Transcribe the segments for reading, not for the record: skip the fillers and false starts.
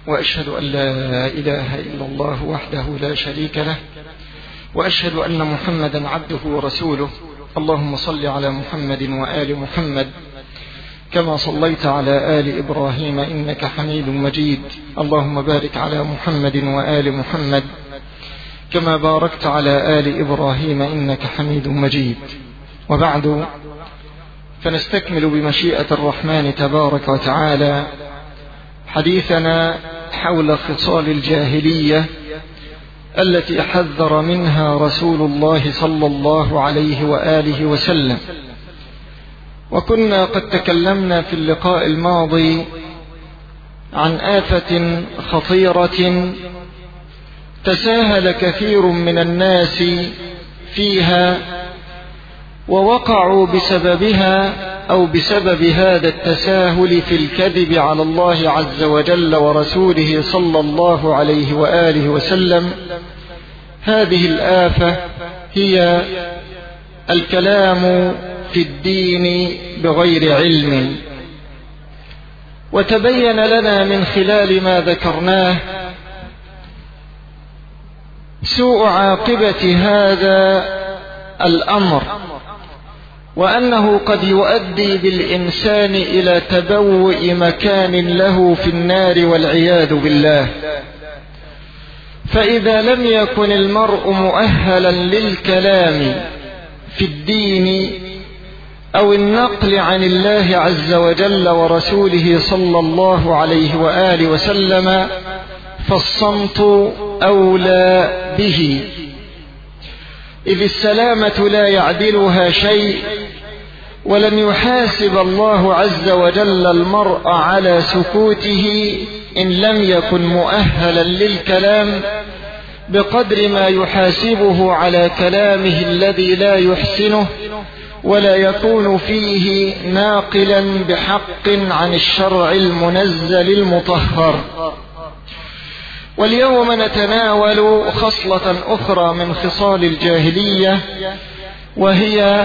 وأشهد أن لا إله إلا الله وحده لا شريك له، وأشهد أن محمدا عبده ورسوله. اللهم صل على محمد وآل محمد كما صليت على آل إبراهيم إنك حميد مجيد. اللهم بارك على محمد وآل محمد كما باركت على آل إبراهيم إنك حميد مجيد. وبعد، فنستكمل بمشيئة الرحمن تبارك وتعالى حديثنا حول خصال الجاهلية التي حذر منها رسول الله صلى الله عليه وآله وسلم. وكنا قد تكلمنا في اللقاء الماضي عن آفة خطيرة تساهل كثير من الناس فيها، ووقعوا بسببها أو بسبب هذا التساهل في الكذب على الله عز وجل ورسوله صلى الله عليه وآله وسلم. هذه الآفة هي الكلام في الدين بغير علم. وتبين لنا من خلال ما ذكرناه سوء عاقبة هذا الأمر، وأنه قد يؤدي بالإنسان إلى تبوء مكان له في النار والعياذ بالله. فإذا لم يكن المرء مؤهلا للكلام في الدين أو النقل عن الله عز وجل ورسوله صلى الله عليه وآله وسلم، فالصمت أولى به، إذ السلامة لا يعدلها شيء. ولن يحاسب الله عز وجل المرء على سكوته إن لم يكن مؤهلا للكلام بقدر ما يحاسبه على كلامه الذي لا يحسنه ولا يكون فيه ناقلا بحق عن الشرع المنزل المطهر. واليوم نتناول خصلة أخرى من خصال الجاهلية، وهي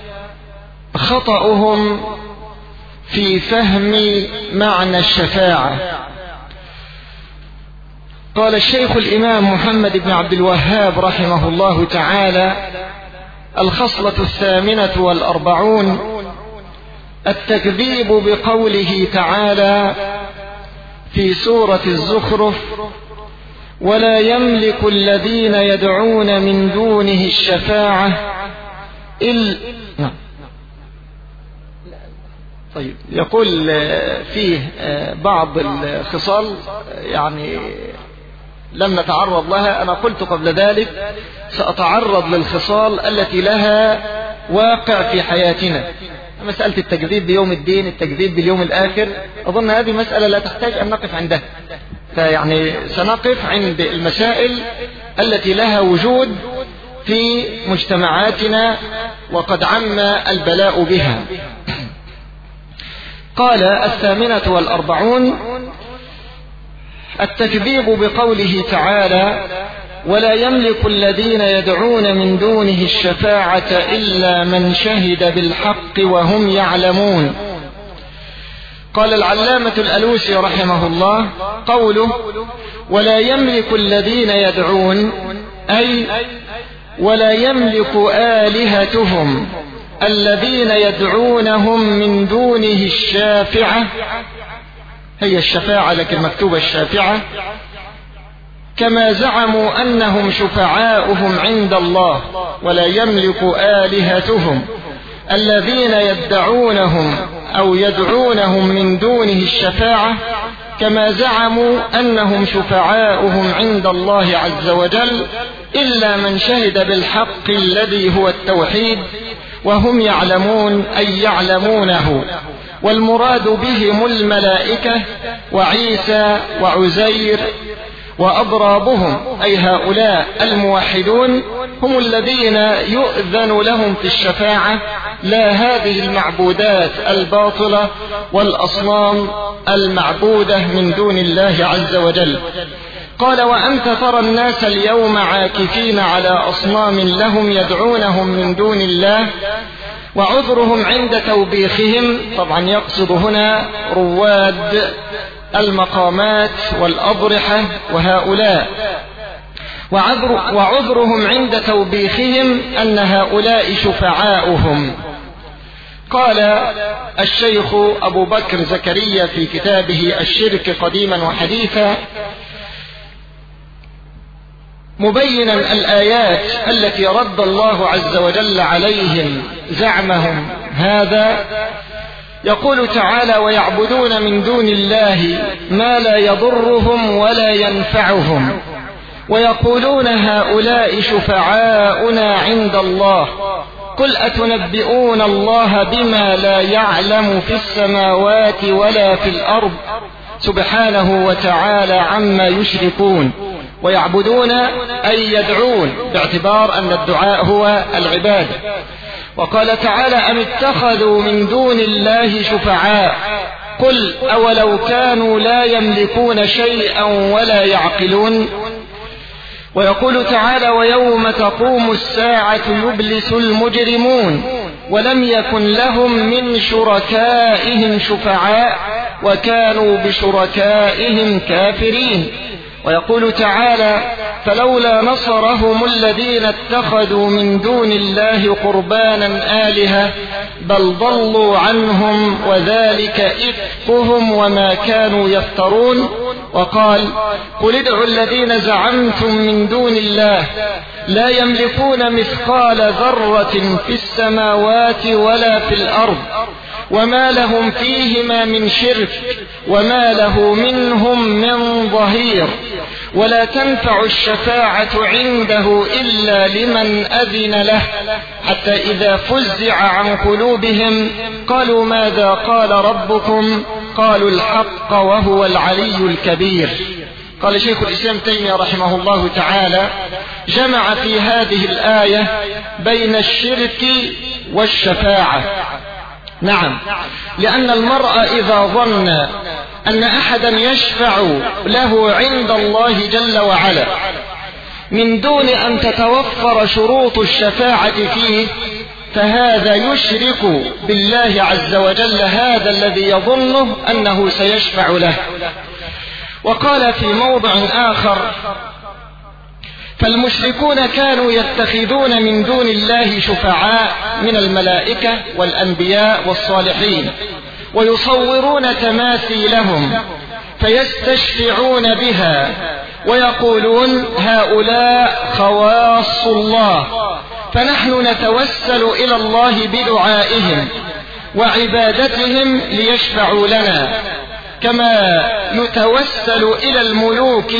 خطأهم في فهم معنى الشفاعة. قال الشيخ الإمام محمد بن عبد الوهاب رحمه الله تعالى: الخصلة 48 التكذيب بقوله تعالى في سورة الزخرف: ولا يملك الذين يدعون من دونه الشفاعة طيب، يقول فيه بعض الخصال يعني لم نتعرض لها. أنا قلت قبل ذلك سأتعرض للخصال التي لها واقع في حياتنا. مسألة التكذيب بيوم الدين، التكذيب باليوم الآخر، أظن هذه مسألة لا تحتاج أن نقف عندها. فيعني سنقف عند المسائل التي لها وجود في مجتمعاتنا وقد عم البلاء بها. قال 48 التكذيب بقوله تعالى: ولا يملك الذين يدعون من دونه الشفاعة إلا من شهد بالحق وهم يعلمون. قال العلامة الألوسي رحمه الله: قوله ولا يملك الذين يدعون أي ولا يملك آلهتهم الذين يدعونهم من دونه الشافعة، هي الشفاعة لكن مكتوبة الشافعة، كما زعموا أنهم شفعاؤهم عند الله. ولا يملك آلهتهم الذين يدعونهم أو يدعونهم من دونه الشفاعة كما زعموا أنهم شفعاؤهم عند الله عز وجل إلا من شهد بالحق الذي هو التوحيد وهم يعلمون أي يعلمونه. والمراد بهم الملائكة وعيسى وعزير وأضرابهم، أي هؤلاء الموحدون هم الذين يؤذن لهم في الشفاعة، لا هذه المعبودات الباطلة والأصنام المعبودة من دون الله عز وجل. قال: وأنت ترى الناس اليوم عاكفين على أصنام لهم يدعونهم من دون الله وعذرهم عند توبيخهم. طبعا يقصد هنا رواد المقامات والأضرحة وهؤلاء، وعذرهم عند توبيخهم أن هؤلاء شفعاؤهم. قال الشيخ أبو بكر زكريا في كتابه الشرك قديما وحديثا مبينا الآيات التي رد الله عز وجل عليهم زعمهم هذا، يقول تعالى: ويعبدون من دون الله ما لا يضرهم ولا ينفعهم ويقولون هؤلاء شفعاؤنا عند الله قل أتنبئون الله بما لا يعلم في السماوات ولا في الأرض سبحانه وتعالى عما يشركون. ويعبدون أي يدعون، باعتبار أن الدعاء هو العبادة. وقال تعالى: أم اتخذوا من دون الله شفعاء قل أولو كانوا لا يملكون شيئا ولا يعقلون. ويقول تعالى: ويوم تقوم الساعة يبلس المجرمون ولم يكن لهم من شركائهم شفعاء وكانوا بشركائهم كافرين. ويقول تعالى: فلولا نصرهم الذين اتخذوا من دون الله قربانا آلهة بل ضلوا عنهم وذلك إفكهم وما كانوا يفترون. وقال: قل ادعوا الذين زعمتم من دون الله لا يملكون مثقال ذرة في السماوات ولا في الأرض وما لهم فيهما من شرك وما له منهم من ظهير ولا تنفع الشفاعة عنده إلا لمن أذن له حتى إذا فزع عن قلوبهم قالوا ماذا قال ربكم قالوا الحق وهو العلي الكبير. قال شيخ الإسلام تيمية رحمه الله تعالى: جمع في هذه الآية بين الشرك والشفاعة. نعم، لأن المرء إذا ظن أن أحدا يشفع له عند الله جل وعلا من دون أن تتوفر شروط الشفاعة فيه فهذا يشرك بالله عز وجل هذا الذي يظنه أنه سيشفع له. وقال في موضع آخر: فالمشركون كانوا يتخذون من دون الله شفعاء من الملائكة والأنبياء والصالحين ويصورون تماثيلهم فيستشفعون بها ويقولون هؤلاء خواص الله فنحن نتوسل إلى الله بدعائهم وعبادتهم ليشفعوا لنا، كما نتوسل إلى الملوك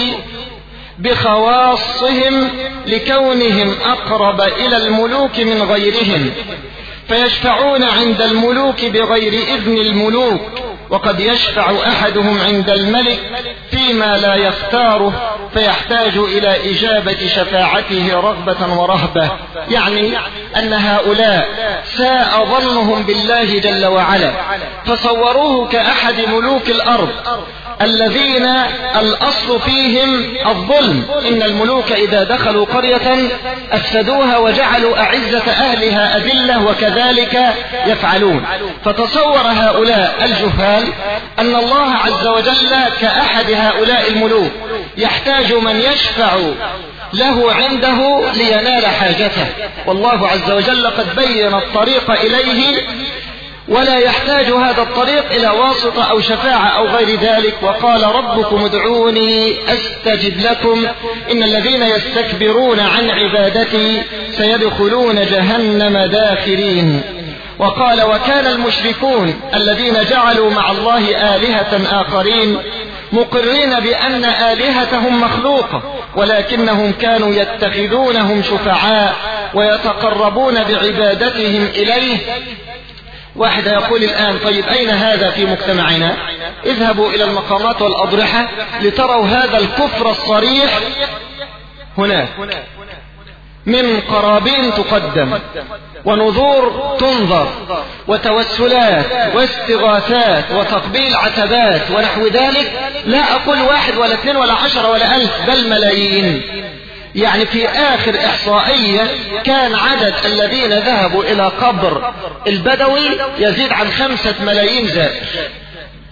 بخواصهم لكونهم أقرب إلى الملوك من غيرهم، فيشفعون عند الملوك بغير إذن الملوك، وقد يشفع أحدهم عند الملك فيما لا يختاره فيحتاج إلى إجابة شفاعته رغبة ورهبة. يعني أن هؤلاء ساء ظنهم بالله جل وعلا فصوروه كأحد ملوك الأرض الذين الأصل فيهم الظلم، إن الملوك إذا دخلوا قرية أفسدوها وجعلوا أعزة أهلها أذلة وكذلك يفعلون. فتصور هؤلاء الجهال أن الله عز وجل كأحد هؤلاء الملوك يحتاج من يشفع له عنده لينال حاجته، والله عز وجل قد بين الطريق إليه ولا يحتاج هذا الطريق إلى واسطة أو شفاعة أو غير ذلك. وقال ربكم ادعوني أستجب لكم إن الذين يستكبرون عن عبادتي سيدخلون جهنم داخرين. وقال وكان المشركون الذين جعلوا مع الله آلهة آخرين مقرين بأن آلهتهم مخلوقة ولكنهم كانوا يتخذونهم شفعاء ويتقربون بعبادتهم إليه. واحد يقول الآن طيب أين هذا في مجتمعنا؟ اذهبوا إلى المقامات والأضرحة لتروا هذا الكفر الصريح هناك، من قرابين تقدم ونذور تنظر وتوسلات واستغاثات وتقبيل عتبات ونحو ذلك، لا أقول 1 ولا 2 ولا 10 ولا 1000 بل ملايين. يعني في آخر إحصائية كان عدد الذين ذهبوا إلى قبر البدوي يزيد عن 5 ملايين زائر.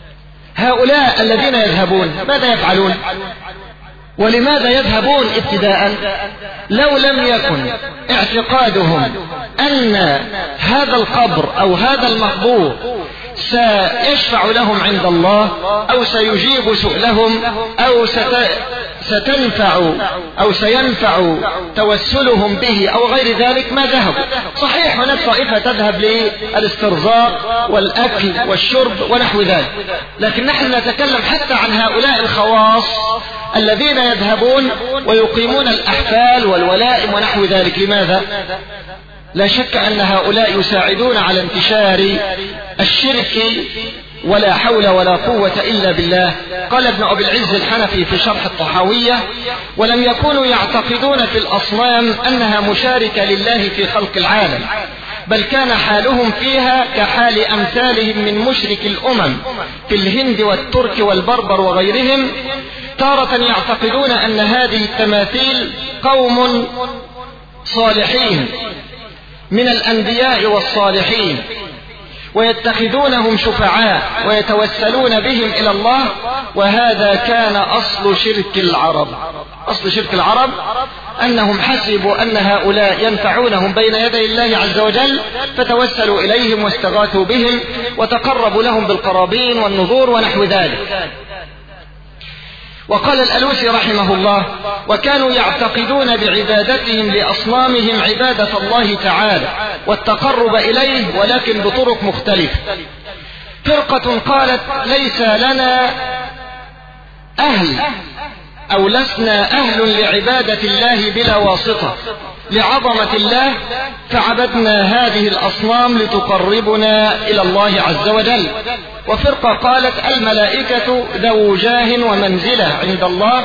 هؤلاء الذين يذهبون ماذا يفعلون؟ ولماذا يذهبون ابتداء؟ لو لم يكن اعتقادهم أن هذا القبر أو هذا المقبور سيشفع لهم عند الله أو سيجيب سؤلهم أو ستنفع أو سينفع توسلهم به أو غير ذلك ما ذهبوا. صحيح هناك طائفة تذهب للاسترزاق والأكل والشرب ونحو ذلك، لكن نحن نتكلم حتى عن هؤلاء الخواص الذين يذهبون ويقيمون الأحفال والولائم ونحو ذلك. لماذا؟ لا شك أن هؤلاء يساعدون على انتشار الشرك ولا حول ولا قوة إلا بالله. قال ابن أبي العز الحنفي في شرح الطحاوية: ولم يكونوا يعتقدون في الأصنام أنها مشاركة لله في خلق العالم، بل كان حالهم فيها كحال أمثالهم من مشرك الأمم في الهند والترك والبربر وغيرهم. تارة يعتقدون أن هذه التماثيل قوم صالحين من الأنبياء والصالحين ويتخذونهم شفعاء ويتوسلون بهم إلى الله، وهذا كان أصل شرك العرب. أصل شرك العرب أنهم حسبوا أن هؤلاء ينفعونهم بين يدي الله عز وجل فتوسلوا إليهم واستغاثوا بهم وتقربوا لهم بالقرابين والنذور ونحو ذلك. وقال الألوسي رحمه الله: وكانوا يعتقدون بعبادتهم لأصنامهم عبادة الله تعالى والتقرب إليه، ولكن بطرق مختلفة. فرقة قالت: ليس لنا أهل أو لسنا أهل لعبادة الله بلا واسطة لعظمة الله، فعبدنا هذه الأصنام لتقربنا إلى الله عز وجل. وفرقة قالت: الملائكة ذو جاه ومنزلة عند الله،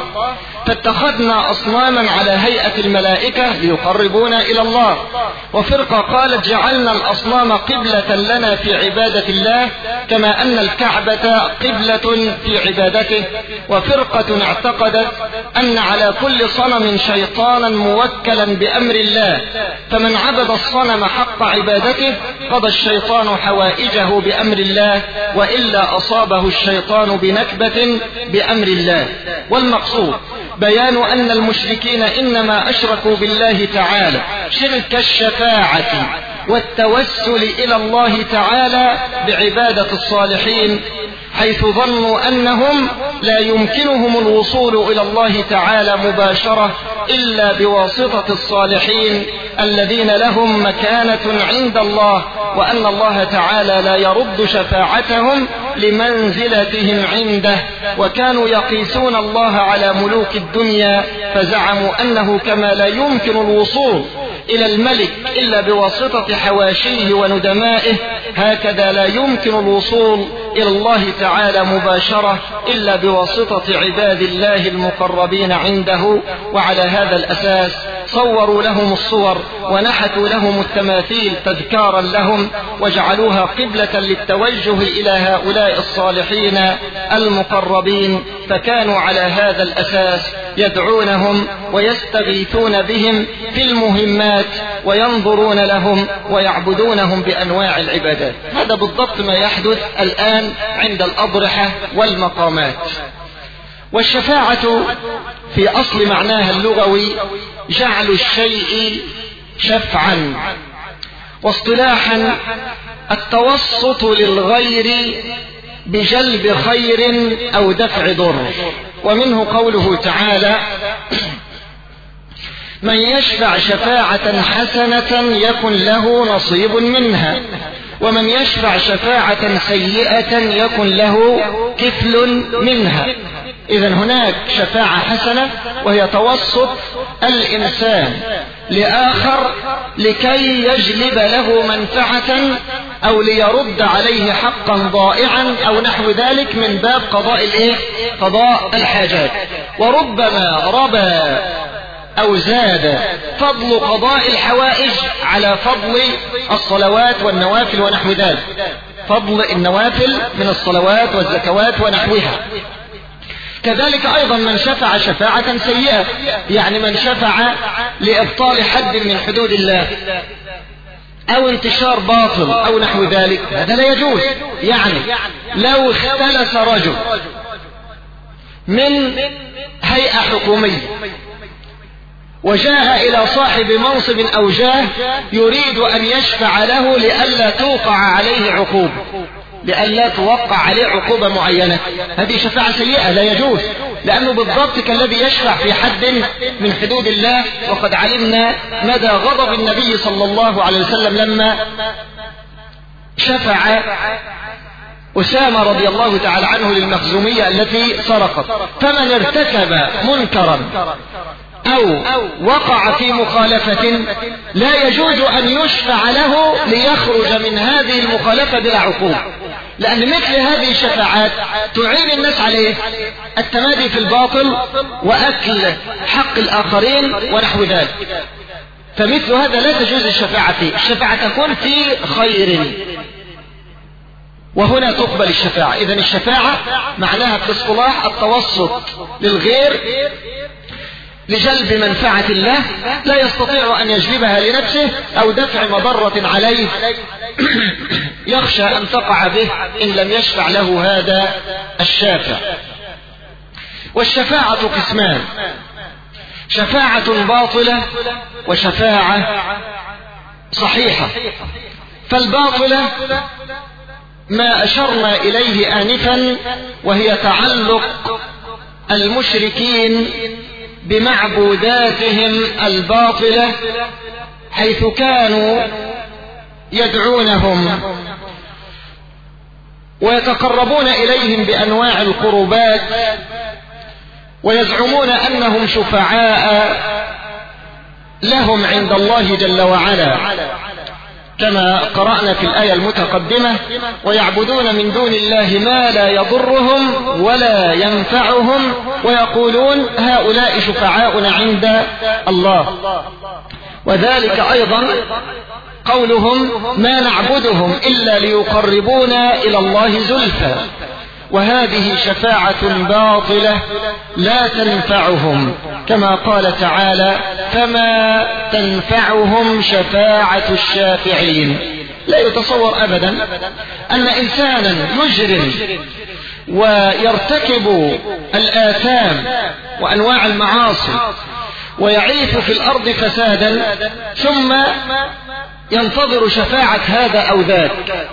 فاتخذنا أصناما على هيئة الملائكة ليقربونا إلى الله. وفرقة قالت: جعلنا الأصنام قبلة لنا في عبادة الله كما أن الكعبة قبلة في عبادته. وفرقة اعتقدت أن على كل صنم شيطانا موكلا بأمر الله، فمن عبد الصنم حق عبادته قضى الشيطان حوائجه بأمر الله، وإلا أصابه الشيطان بنكبة بأمر الله. والمقصود بيان أن المشركين إنما أشركوا بالله تعالى شرك الشفاعة والتوسل إلى الله تعالى بعبادة الصالحين، حيث ظنوا أنهم لا يمكنهم الوصول إلى الله تعالى مباشرة إلا بواسطة الصالحين الذين لهم مكانة عند الله، وأن الله تعالى لا يرد شفاعتهم لمنزلتهم عنده. وكانوا يقيسون الله على ملوك الدنيا، فزعموا أنه كما لا يمكن الوصول إلى الملك إلا بواسطة حواشيه وندمائه، هكذا لا يمكن الوصول إلى الله تعالى مباشرة إلا بواسطة عباد الله المقربين عنده. وعلى هذا الأساس صوروا لهم الصور ونحتوا لهم التماثيل تذكارا لهم، وجعلوها قبلة للتوجه إلى هؤلاء الصالحين المقربين. فكانوا على هذا الأساس يدعونهم ويستغيثون بهم في المهمات وينظرون لهم ويعبدونهم بأنواع العبادات. هذا بالضبط ما يحدث الآن عند الأضرحة والمقامات. والشفاعة في أصل معناها اللغوي جعل الشيء شفعا، واصطلاحا التوسط للغير بجلب خير أو دفع ضر. ومنه قوله تعالى: من يشفع شفاعة حسنة يكن له نصيب منها، ومن يشفع شفاعة سيئة يكن له كفل منها. إذن هناك شفاعة حسنة وهي توسط الإنسان لآخر لكي يجلب له منفعة أو ليرد عليه حقا ضائعا أو نحو ذلك من باب قضاء الحاجات. وربما ربى أو زاد فضل قضاء الحوائج على فضل الصلوات والنوافل ونحو ذلك، فضل النوافل من الصلوات والزكوات ونحوها. كذلك أيضا من شفع شفاعة سيئة، يعني من شفع لإبطال حد من حدود الله أو انتشار باطل أو نحو ذلك، هذا لا يجوز. يعني لو اختلس رجل من هيئة حكومية وجاء إلى صاحب منصب أو جاه يريد أن يشفع له لئلا توقع عليه عقوبة، لئلا توقع عليه عقوبة معينة، هذه شفاعة سيئة لا يجوز، لأنه بالضبط كالذي يشفع في حد من حدود الله. وقد علمنا مدى غضب النبي صلى الله عليه وسلم لما شفع أسامة رضي الله تعالى عنه للمخزومية التي سرقت. فمن ارتكب منكرا أو وقع في مخالفة لا يجوز أن يشفع له ليخرج من هذه المخالفة بلا عقوبة، لأن مثل هذه الشفاعات تعين الناس عليه التمادي في الباطل وأكل حق الآخرين ونحو ذلك. فمثل هذا لا تجوز الشفاعة فيه. الشفاعة تكون في خير، وهنا تقبل الشفاعة. إذن الشفاعة معناها في الاصطلاح التوسط للغير لجلب منفعة الله لا يستطيع أن يجلبها لنفسه أو دفع مضرة عليه يخشى أن تقع به إن لم يشفع له هذا الشافع. والشفاعة قسمان: شفاعة باطلة وشفاعة صحيحة. فالباطلة ما أشرنا إليه آنفا، وهي تعلق المشركين بمعبوداتهم الباطلة، حيث كانوا يدعونهم ويتقربون إليهم بأنواع القربات ويزعمون أنهم شفعاء لهم عند الله جل وعلا، كما قرأنا في الآية المتقدمة: ويعبدون من دون الله ما لا يضرهم ولا ينفعهم ويقولون هؤلاء شفعاؤنا عند الله. وذلك أيضا قولهم: ما نعبدهم إلا ليقربونا إلى الله زلفى. وهذه شفاعة باطلة لا تنفعهم، كما قال تعالى: فما تنفعهم شفاعة الشافعين. لا يتصور أبدا أن إنسانا يجرم ويرتكب الآثام وأنواع المعاصي ويعيث في الأرض فسادا ثم ينتظر شفاعة هذا أو ذاك.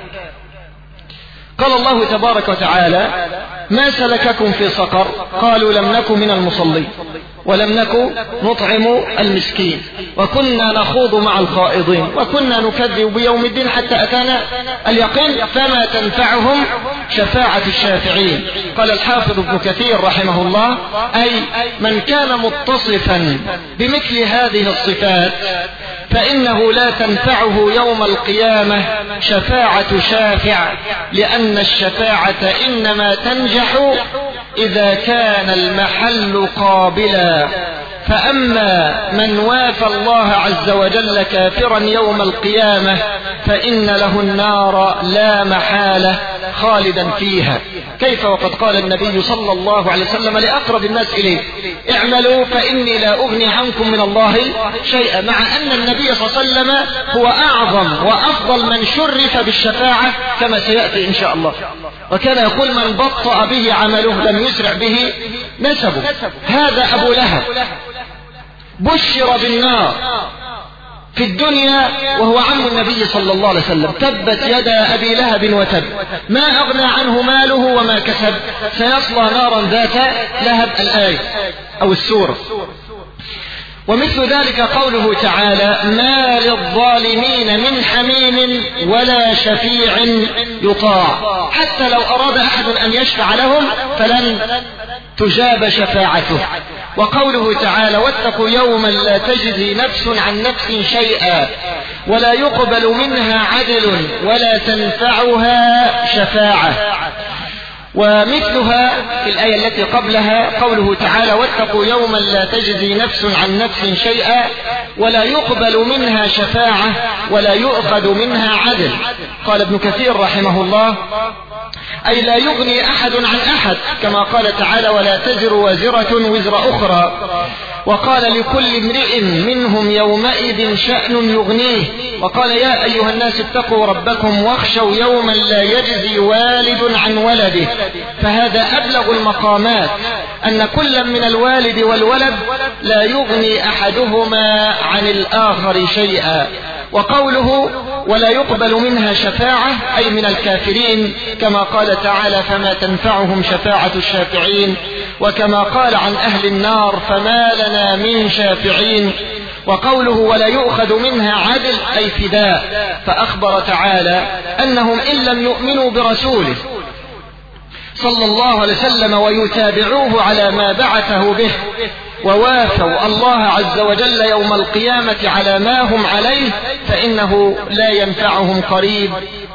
قال الله تبارك وتعالى: ما سلككم في سقر؟ قالوا لم نك من المصلين ولم نك نطعم المسكين وكنا نخوض مع الخائضين وكنا نكذب بيوم الدين حتى أتانا اليقين فما تنفعهم شفاعة الشافعين. قال الحافظ ابن كثير رحمه الله: أي من كان متصفا بمثل هذه الصفات فإنه لا تنفعه يوم القيامة شفاعة شافع، لأن الشفاعة إنما تنجح إذا كان المحل قابلا. فأما من وافى الله عز وجل كافرا يوم القيامة فإن له النار لا محالة خالدا فيها. كيف وقد قال النبي صلى الله عليه وسلم لأقرب الناس إليه: اعملوا فإني لا أغني عنكم من الله شيئا، مع أن النبي صلى الله عليه وسلم هو أعظم وأفضل من شرف بالشفاعة كما سيأتي إن شاء الله. وكان يقول: من بطأ به عمله لم يسرع به نسبه. هذا أبو لهب بشر بالنار في الدنيا وهو عم النبي صلى الله عليه وسلم: تبت يدا أبي لهب وتب، ما أغنى عنه ماله وما كسب، سيصلى نارا ذات لهب. الآية أو السورة. ومثل ذلك قوله تعالى: ما للظالمين من حميم ولا شفيع يطاع. حتى لو أراد أحد أن يشفع لهم فلن تجاب شفاعته. وقوله تعالى: واتقوا يوما لا تجزي نفس عن نفس شيئا ولا يقبل منها عدل ولا تنفعها شفاعة. ومثلها في الآية التي قبلها قوله تعالى: واتقوا يوما لا تجزي نفس عن نفس شيئا ولا يقبل منها شفاعة ولا يؤخذ منها عدل. قال ابن كثير رحمه الله: أي لا يغني أحد عن أحد، كما قال تعالى ولا تزر وازرة وزر أخرى. وقال لكل امرئ منهم يومئذ شأن يغنيه. وقال يا أيها الناس اتقوا ربكم واخشوا يوما لا يجزي والد عن ولده. فهذا أبلغ المقامات، أن كل من الوالد والولد لا يغني أحدهما عن الآخر شيئا. وقوله ولا يقبل منها شفاعة أي من الكافرين، كما قال تعالى فما تنفعهم شفاعة الشافعين، وكما قال عن أهل النار فما لنا من شافعين. وقوله ولا يؤخذ منها عدل أي فداء، فأخبر تعالى أنهم إن لم يؤمنوا برسوله صلى الله عليه وسلم ويتابعوه على ما بعثه به ووافوا الله عز وجل يوم القيامة على ما هم عليه، فإنه لا ينفعهم قريب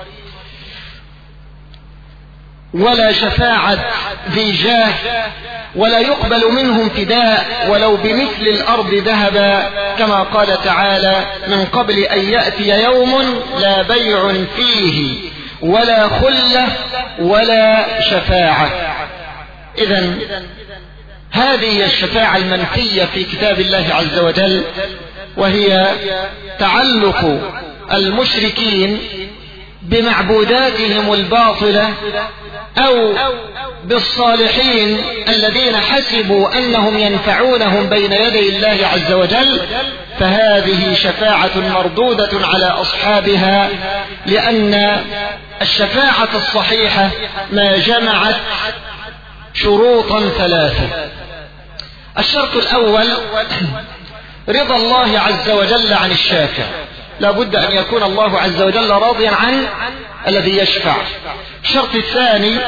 ولا شفاعة ذي جاه، ولا يقبل منهم فداء ولو بمثل الأرض ذهبا، كما قال تعالى من قبل أن يأتي يوم لا بيع فيه ولا خلة ولا شفاعة. إذن هذه الشفاعة المنفية في كتاب الله عز وجل، وهي تعلق المشركين بمعبوداتهم الباطلة أو بالصالحين الذين حسبوا أنهم ينفعونهم بين يدي الله عز وجل، فهذه شفاعة مردودة على أصحابها، لأن الشفاعة الصحيحة ما جمعت شروطا ثلاثة. الشرط الأول رضا الله عز وجل عن الشافع، لا بد أن يكون الله عز وجل راضيا عن الذي يشفع. الشرط الثاني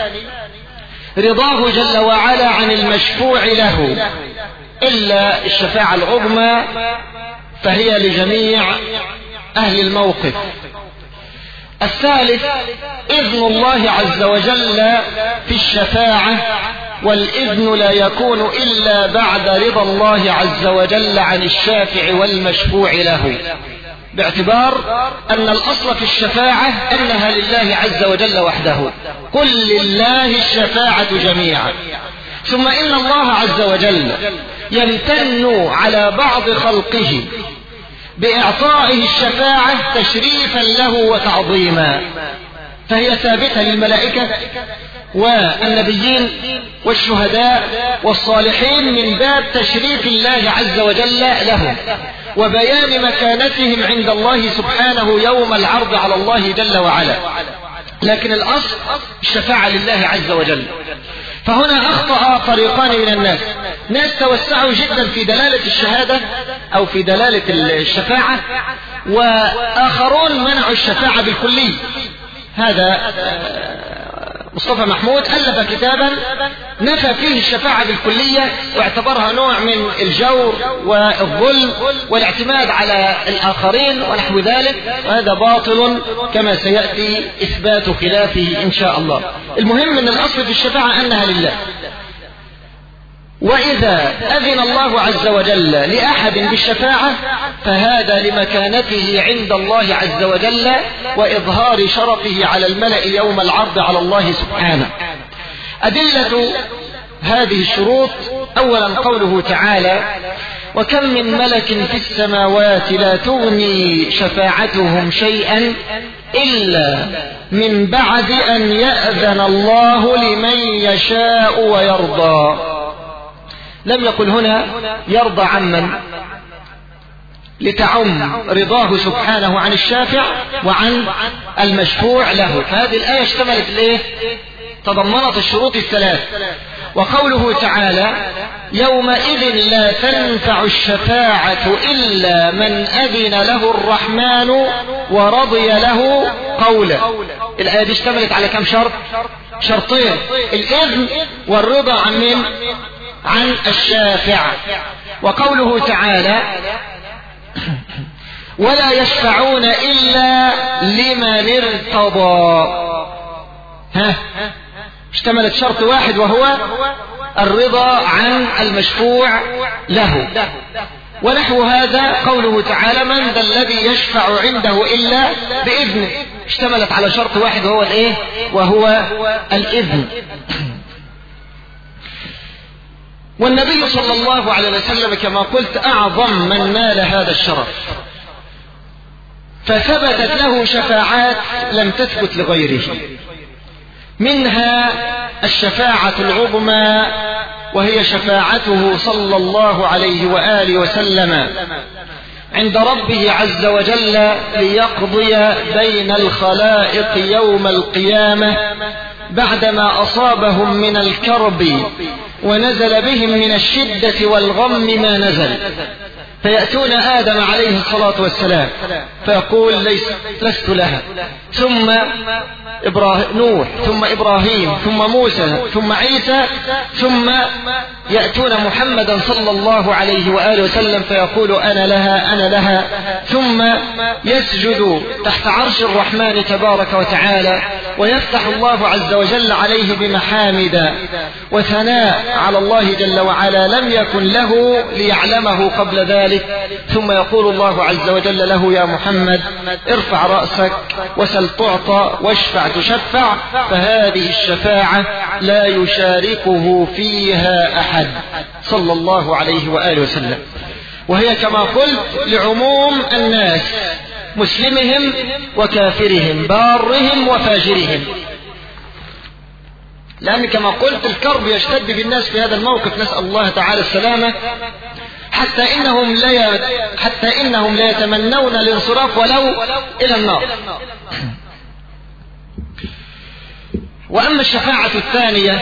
رضاه جل وعلا عن المشفوع له، إلا الشفاعة العظمى فهي لجميع أهل الموقف. الثالث إذن الله عز وجل في الشفاعة، والإذن لا يكون إلا بعد رضا الله عز وجل عن الشافع والمشفوع له، باعتبار أن الأصل في الشفاعة أنها لله عز وجل وحده، قل لله الشفاعة جميعا. ثم إن الله عز وجل يمتن على بعض خلقه بإعطائه الشفاعة تشريفا له وتعظيما، فهي ثابتة للملائكة والنبيين والشهداء والصالحين من باب تشريف الله عز وجل لهم وبيان مكانتهم عند الله سبحانه يوم العرض على الله جل وعلا. لكن الأصل الشفاعة لله عز وجل. فهنا أخطأ فريقان من الناس، ناس توسعوا جدا في دلالة الشهادة أو في دلالة الشفاعة، وآخرون منعوا الشفاعة بالكلية. هذا مصطفى محمود ألف كتابا نفى فيه الشفاعة بالكلية، واعتبرها نوع من الجور والظلم والاعتماد على الآخرين ونحو ذلك، وهذا باطل كما سيأتي إثبات خلافه إن شاء الله. المهم أن الأصل في الشفاعة أنها لله، وإذا أذن الله عز وجل لأحد بالشفاعة فهذا لمكانته عند الله عز وجل وإظهار شرفه على الملأ يوم العرض على الله سبحانه. أدلة هذه الشروط: أولا قوله تعالى وكم من ملك في السماوات لا تغني شفاعتهم شيئا إلا من بعد أن يأذن الله لمن يشاء ويرضى. لم يقل هنا يرضى عمن، لتعم رضاه سبحانه عن الشافع وعن المشفوع له. فهذه الآية اشتملت ليه؟ تضمنت الشروط الثلاث. وقوله تعالى يومئذ لا تنفع الشفاعة إلا من أذن له الرحمن ورضي له قولا. الآية دي اشتملت على كم شرط؟ شرطين: الإذن والرضا عن من؟ عن الشافع. وقوله تعالى ولا يشفعون إلا لمن ارتضى، اشتملت شرط واحد وهو الرضا عن المشفوع له. ونحو هذا قوله تعالى من ذا الذي يشفع عنده إلا بإذنه، اشتملت على شرط واحد وهو الايه؟ وهو الإذن. والنبي صلى الله عليه وسلم كما قلت أعظم من نال هذا الشرف، فثبتت له شفاعات لم تثبت لغيره، منها الشفاعة العظمى وهي شفاعته صلى الله عليه وآله وسلم عند ربه عز وجل ليقضي بين الخلائق يوم القيامة بعدما أصابهم من الكرب ونزل بهم من الشدة والغم ما نزل، فيأتون آدم عليه الصلاة والسلام فيقول لست لها، ثم نوح، ثم إبراهيم، ثم موسى، ثم عيسى، ثم يأتون محمدا صلى الله عليه وآله وسلم فيقول أنا لها أنا لها، ثم يسجد تحت عرش الرحمن تبارك وتعالى ويفتح الله عز وجل عليه بمحامد وثناء على الله جل وعلا لم يكن له ليعلمه قبل ذلك، ثم يقول الله عز وجل له يا محمد ارفع رأسك وسل تعطى واشفع تشفع، فهذه الشفاعة لا يشاركه فيها أحد صلى الله عليه وآله وسلم، وهي كما قلت لعموم الناس مسلمهم وكافرهم بارهم وفاجرهم، لأن كما قلت الكرب يشتد بالناس في هذا الموقف، نسأل الله تعالى السلامة، حتى إنهم لا يتمنون الانصراف ولو إلى النار. وأما الشفاعة الثانية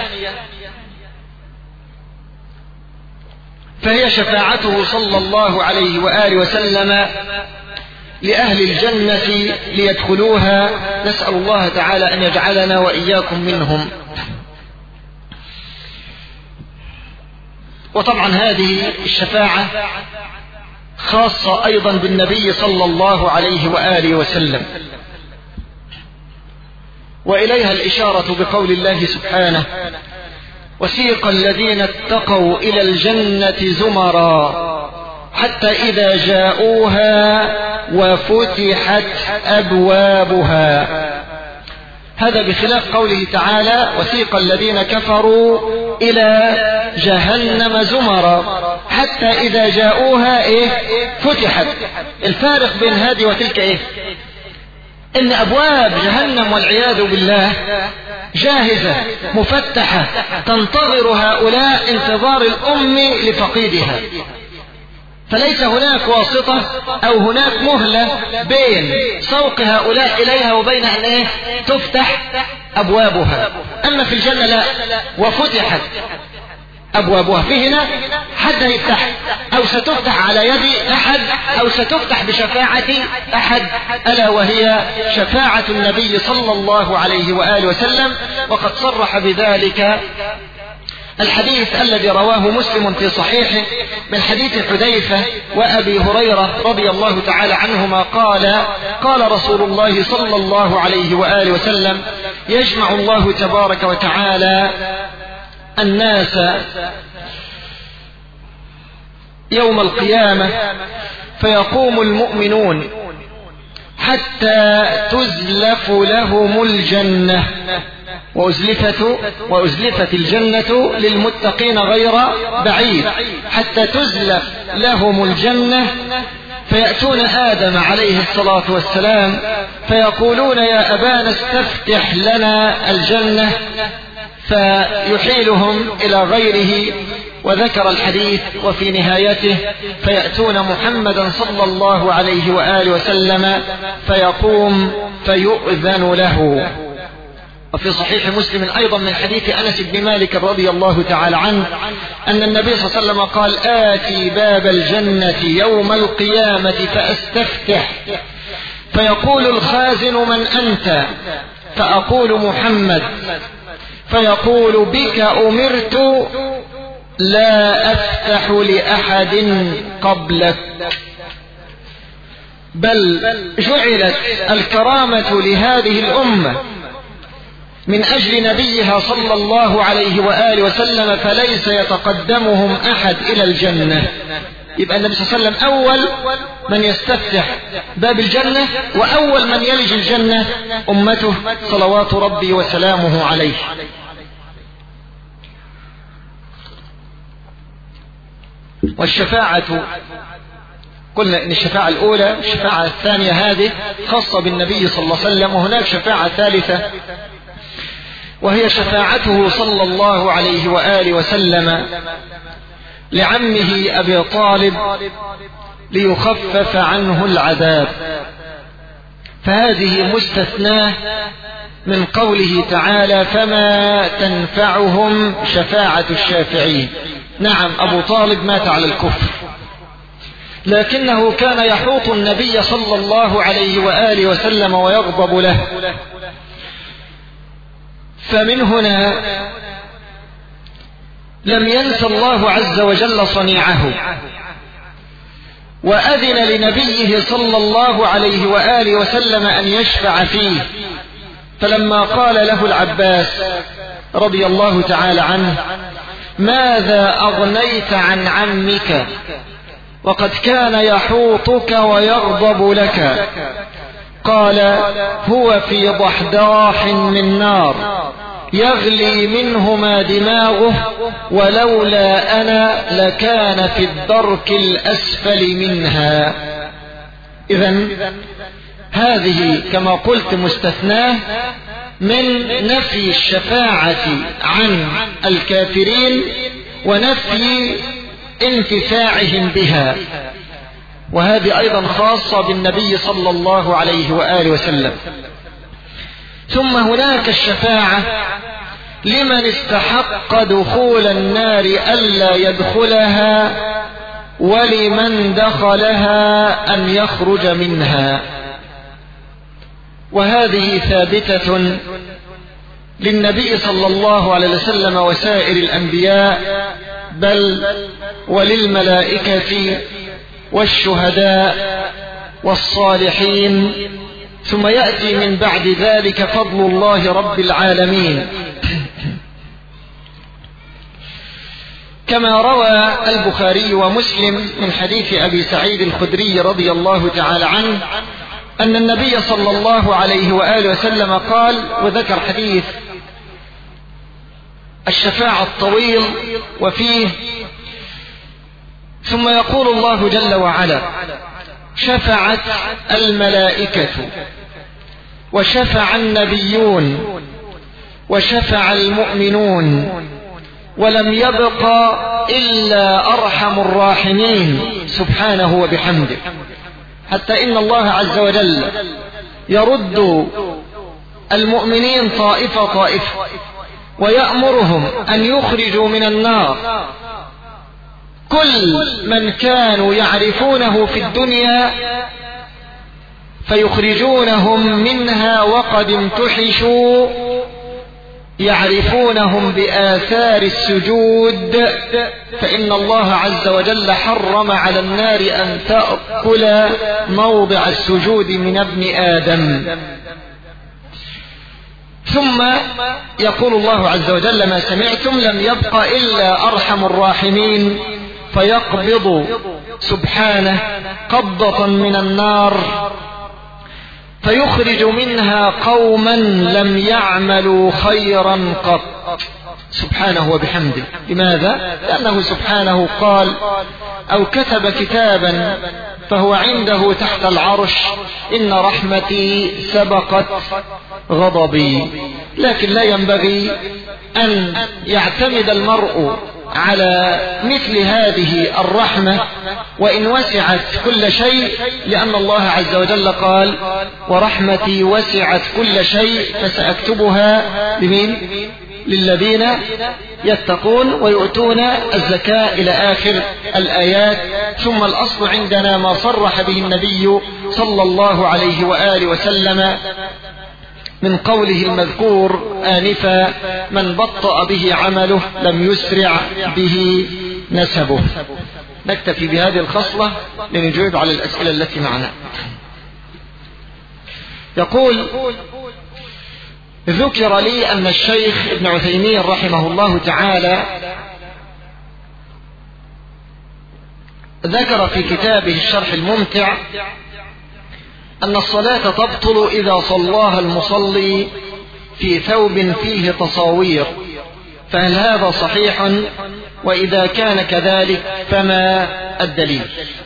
فهي شفاعته صلى الله عليه وآله وسلم لأهل الجنة ليدخلوها، نسأل الله تعالى أن يجعلنا وإياكم منهم. وطبعا هذه الشفاعة خاصة أيضا بالنبي صلى الله عليه وآله وسلم، وإليها الإشارة بقول الله سبحانه وسيق الذين اتقوا إلى الجنة زمرا حتى إذا جاءوها وفتحت أبوابها، هذا بخلاف قوله تعالى وسيق الذين كفروا إلى جهنم زمرا حتى إذا جاءوها فتحت. الفارق بين هذه وتلك إن أبواب جهنم والعياذ بالله جاهزة مفتحة تنتظر هؤلاء انتظار الأم لفقيدها، فليس هناك واسطة أو هناك مهلة بين سوق هؤلاء إليها وبين أن تفتح أبوابها. أما في الجنة لا، وفتحت أبوابها، في هنا حد يفتح أو ستفتح على يد أحد أو ستفتح بشفاعة أحد، ألا وهي شفاعة النبي صلى الله عليه وآله وسلم، وقد صرح بذلك الحديث الذي رواه مسلم في صحيحه من حديث حذيفة وأبي هريرة رضي الله تعالى عنهما قال رسول الله صلى الله عليه وآله وسلم يجمع الله تبارك وتعالى الناس يوم القيامة فيقوم المؤمنون حتى تزلف لهم الجنة، وأزلفت الجنة للمتقين غير بعيد، حتى تزلف لهم الجنة فيأتون آدم عليه الصلاة والسلام فيقولون يا أبانا استفتح لنا الجنة، فيحيلهم إلى غيره. وذكر الحديث وفي نهايته فيأتون محمدا صلى الله عليه وآله وسلم فيقوم فيؤذن له. وفي صحيح مسلم أيضا من حديث أنس بن مالك رضي الله تعالى عنه أن النبي صلى الله عليه وسلم قال آتي باب الجنة يوم القيامة فأستفتح فيقول الخازن من أنت؟ فأقول محمد، فيقول بك أمرت لا أفتح لأحد قبلك، بل جعلت الكرامة لهذه الأمة من أجل نبيها صلى الله عليه وآله وسلم، فليس يتقدمهم أحد إلى الجنة يبقى النبي صلى الله عليه وسلم أول من يستفتح باب الجنة، وأول من يلج الجنة أمته صلوات ربي وسلامه عليه. والشفاعة قلنا إن الشفاعة الأولى، الشفاعة الثانية هذه خاصة بالنبي صلى الله عليه وسلم، وهناك شفاعة ثالثة وهي شفاعته صلى الله عليه وآله وسلم لعمه أبي طالب ليخفف عنه العذاب، فهذه مستثناة من قوله تعالى فما تنفعهم شفاعة الشافعين. نعم أبو طالب مات على الكفر، لكنه كان يحوط النبي صلى الله عليه وآله وسلم ويغضب له، فمن هنا لم ينس الله عز وجل صنيعه، وأذن لنبيه صلى الله عليه وآله وسلم أن يشفع فيه. فلما قال له العباس رضي الله تعالى عنه ماذا أغنيت عن عمك وقد كان يحوطك ويغضب لك؟ قال هو في ضحضاح من نار يغلي منهما دماغه ولولا أنا لكان في الدرك الأسفل منها. إذن هذه كما قلت مستثناة من نفي الشفاعة عن الكافرين ونفي انتفاعهم بها، وهذه أيضا خاصة بالنبي صلى الله عليه وآله وسلم. ثم هناك الشفاعة لمن استحق دخول النار ألا يدخلها، ولمن دخلها أن يخرج منها، وهذه ثابتة للنبي صلى الله عليه وسلم وسائر الأنبياء، بل وللملائكة والشهداء والصالحين، ثم يأتي من بعد ذلك فضل الله رب العالمين. كما روى البخاري ومسلم من حديث أبي سعيد الخدري رضي الله تعالى عنه أن النبي صلى الله عليه وآله وسلم قال، وذكر حديث الشفاعة الطويل وفيه ثم يقول الله جل وعلا شفعت الملائكة وشفع النبيون وشفع المؤمنون ولم يبق إلا أرحم الراحمين سبحانه وبحمده، حتى إن الله عز وجل يرد المؤمنين طائفة طائفة ويأمرهم أن يخرجوا من النار كل من كانوا يعرفونه في الدنيا فيخرجونهم منها وقد امتحشوا، يعرفونهم بآثار السجود، فإن الله عز وجل حرم على النار أن تأكل موضع السجود من ابن آدم. ثم يقول الله عز وجل ما سمعتم لم يبق إلا أرحم الراحمين، فيقبض سبحانه قبضة من النار فيخرج منها قوما لم يعملوا خيرا قط سبحانه وبحمده. لماذا؟ لأنه سبحانه قال أو كتب كتابا فهو عنده تحت العرش إن رحمتي سبقت غضبي. لكن لا ينبغي أن يعتمد المرء على مثل هذه الرحمة وإن وسعت كل شيء، لأن الله عز وجل قال ورحمتي وسعت كل شيء فسأكتبها لمين؟ للذين يتقون ويؤتون الزكاة إلى آخر الآيات. ثم الأصل عندنا ما صرح به النبي صلى الله عليه وآله وسلم من قوله المذكور آنفا من بطأ به عمله لم يسرع به نسبه. نكتفي بهذه الخصلة لنجيب على الأسئلة التي معنا. يقول ذكر لي أن الشيخ ابن عثيمين رحمه الله تعالى ذكر في كتابه الشرح الممتع أن الصلاة تبطل إذا صلاها المصلي في ثوب فيه تصاوير، فهل هذا صحيح؟ وإذا كان كذلك فما الدليل؟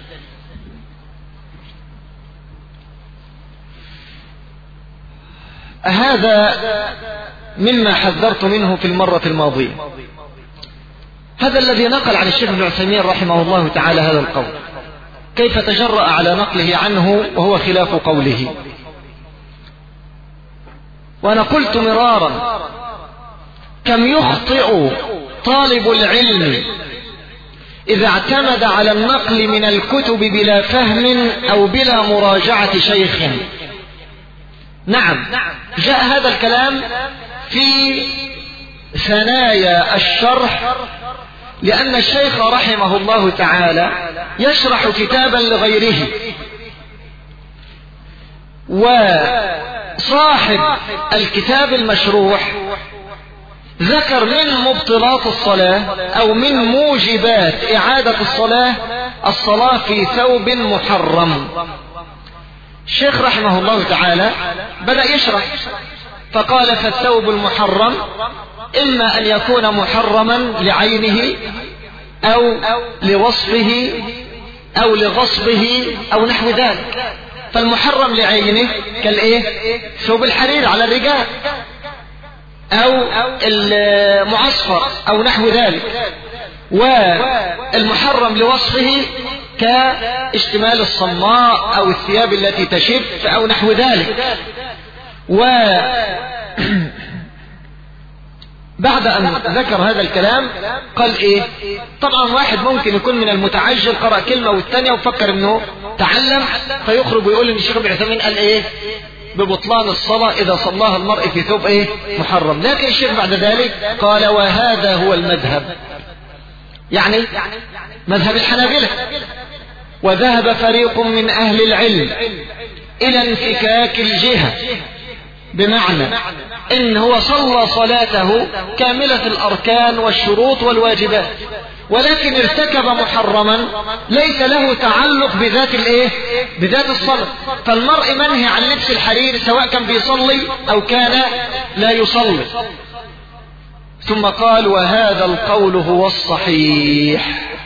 هذا مما حذرت منه في المرة الماضية. هذا الذي نقل عن الشيخ ابن عثيمين رحمه الله تعالى هذا القول، كيف تجرأ على نقله عنه وهو خلاف قوله؟ وأنا قلت مرارا كم يخطئ طالب العلم إذا اعتمد على النقل من الكتب بلا فهم أو بلا مراجعة شيخ. نعم، جاء هذا الكلام في ثنايا الشرح، لأن الشيخ رحمه الله تعالى يشرح كتابا لغيره، وصاحب الكتاب المشروح ذكر من مبطلات الصلاة أو من موجبات إعادة الصلاة في ثوب محرم. الشيخ رحمه الله تعالى بدأ يشرح فقال: فالثوب المحرم إما أن يكون محرما لعينه أو لوصفه أو لغصبه أو نحو ذلك. فالمحرم لعينه كالإيه؟ ثوب الحرير على الرجال، أو المعصفر أو نحو ذلك. والمحرم لوصفه كاشتمال الصماء أو الثياب التي تشف أو نحو ذلك. بعد أن ذكر هذا الكلام قال إيه؟ طبعا واحد ممكن يكون من المتعجل قرأ كلمة والثانية وفكر أنه تعلم، فيخرج ويقول إن الشيخ ابن عثيمين قال إيه؟ ببطلان الصلاة إذا صلاها المرء في ثوب إيه؟ محرم. لكن الشيخ بعد ذلك قال: وهذا هو المذهب، يعني مذهب الحنابلة. وذهب فريق من أهل العلم إلى انفكاك الجهة، بمعنى إن هو صلى صلاته كاملة الأركان والشروط والواجبات، ولكن ارتكب محرما ليس له تعلق بذات الصلاة. فالمرء منهي عن لبس الحرير سواء كان بيصلي أو كان لا يصلي. ثم قال: وهذا القول هو الصحيح.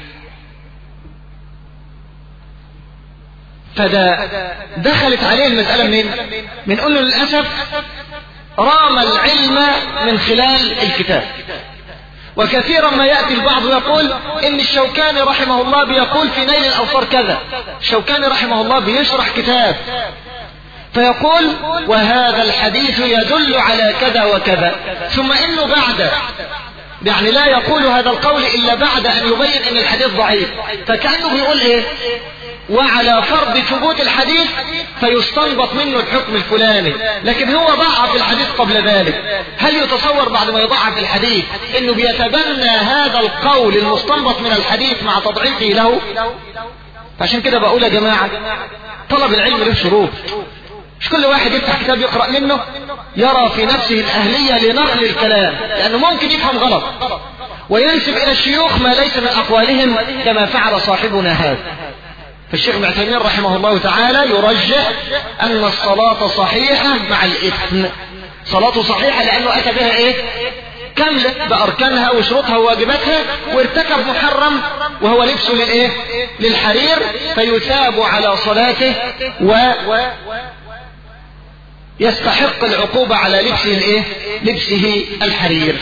فدخلت عليه المسألة من قوله للأسف رام العلم من خلال الكتاب. وكثيرا ما يأتي البعض ويقول إن الشوكاني رحمه الله بيقول في نيل الأوطار كذا. الشوكاني رحمه الله بيشرح كتاب فيقول: وهذا الحديث يدل على كذا وكذا، ثم إنه بعد يعني لا يقول هذا القول إلا بعد أن يبين أن الحديث ضعيف، فكأنه بيقول إيه؟ وعلى فرض ثبوت الحديث فيستنبط منه الحكم الفلاني، لكن هو ضعف الحديث قبل ذلك. هل يتصور بعد ما يضعف الحديث انه بيتبنى هذا القول المستنبط من الحديث مع تضعيفه له؟ فعشان كده بقول يا جماعة، طلب العلم له شروط. مش كل واحد يفتح كتاب يقرأ منه يرى في نفسه الأهلية لنقل الكلام، لأنه ممكن يفهم غلط وينسب إلى الشيوخ ما ليس من أقوالهم كما فعل صاحبنا هذا. فالشيخ ابن عثيمين رحمه الله تعالى يرجح أن الصلاة صحيحة مع الإثم. صلاته صحيحة لأنه أتى بها إيه؟ كاملة بأركانها وشروطها وواجباتها، وارتكب محرم وهو لبسه للحرير، فيثاب على صلاته ويستحق العقوبة على لبسه الحرير.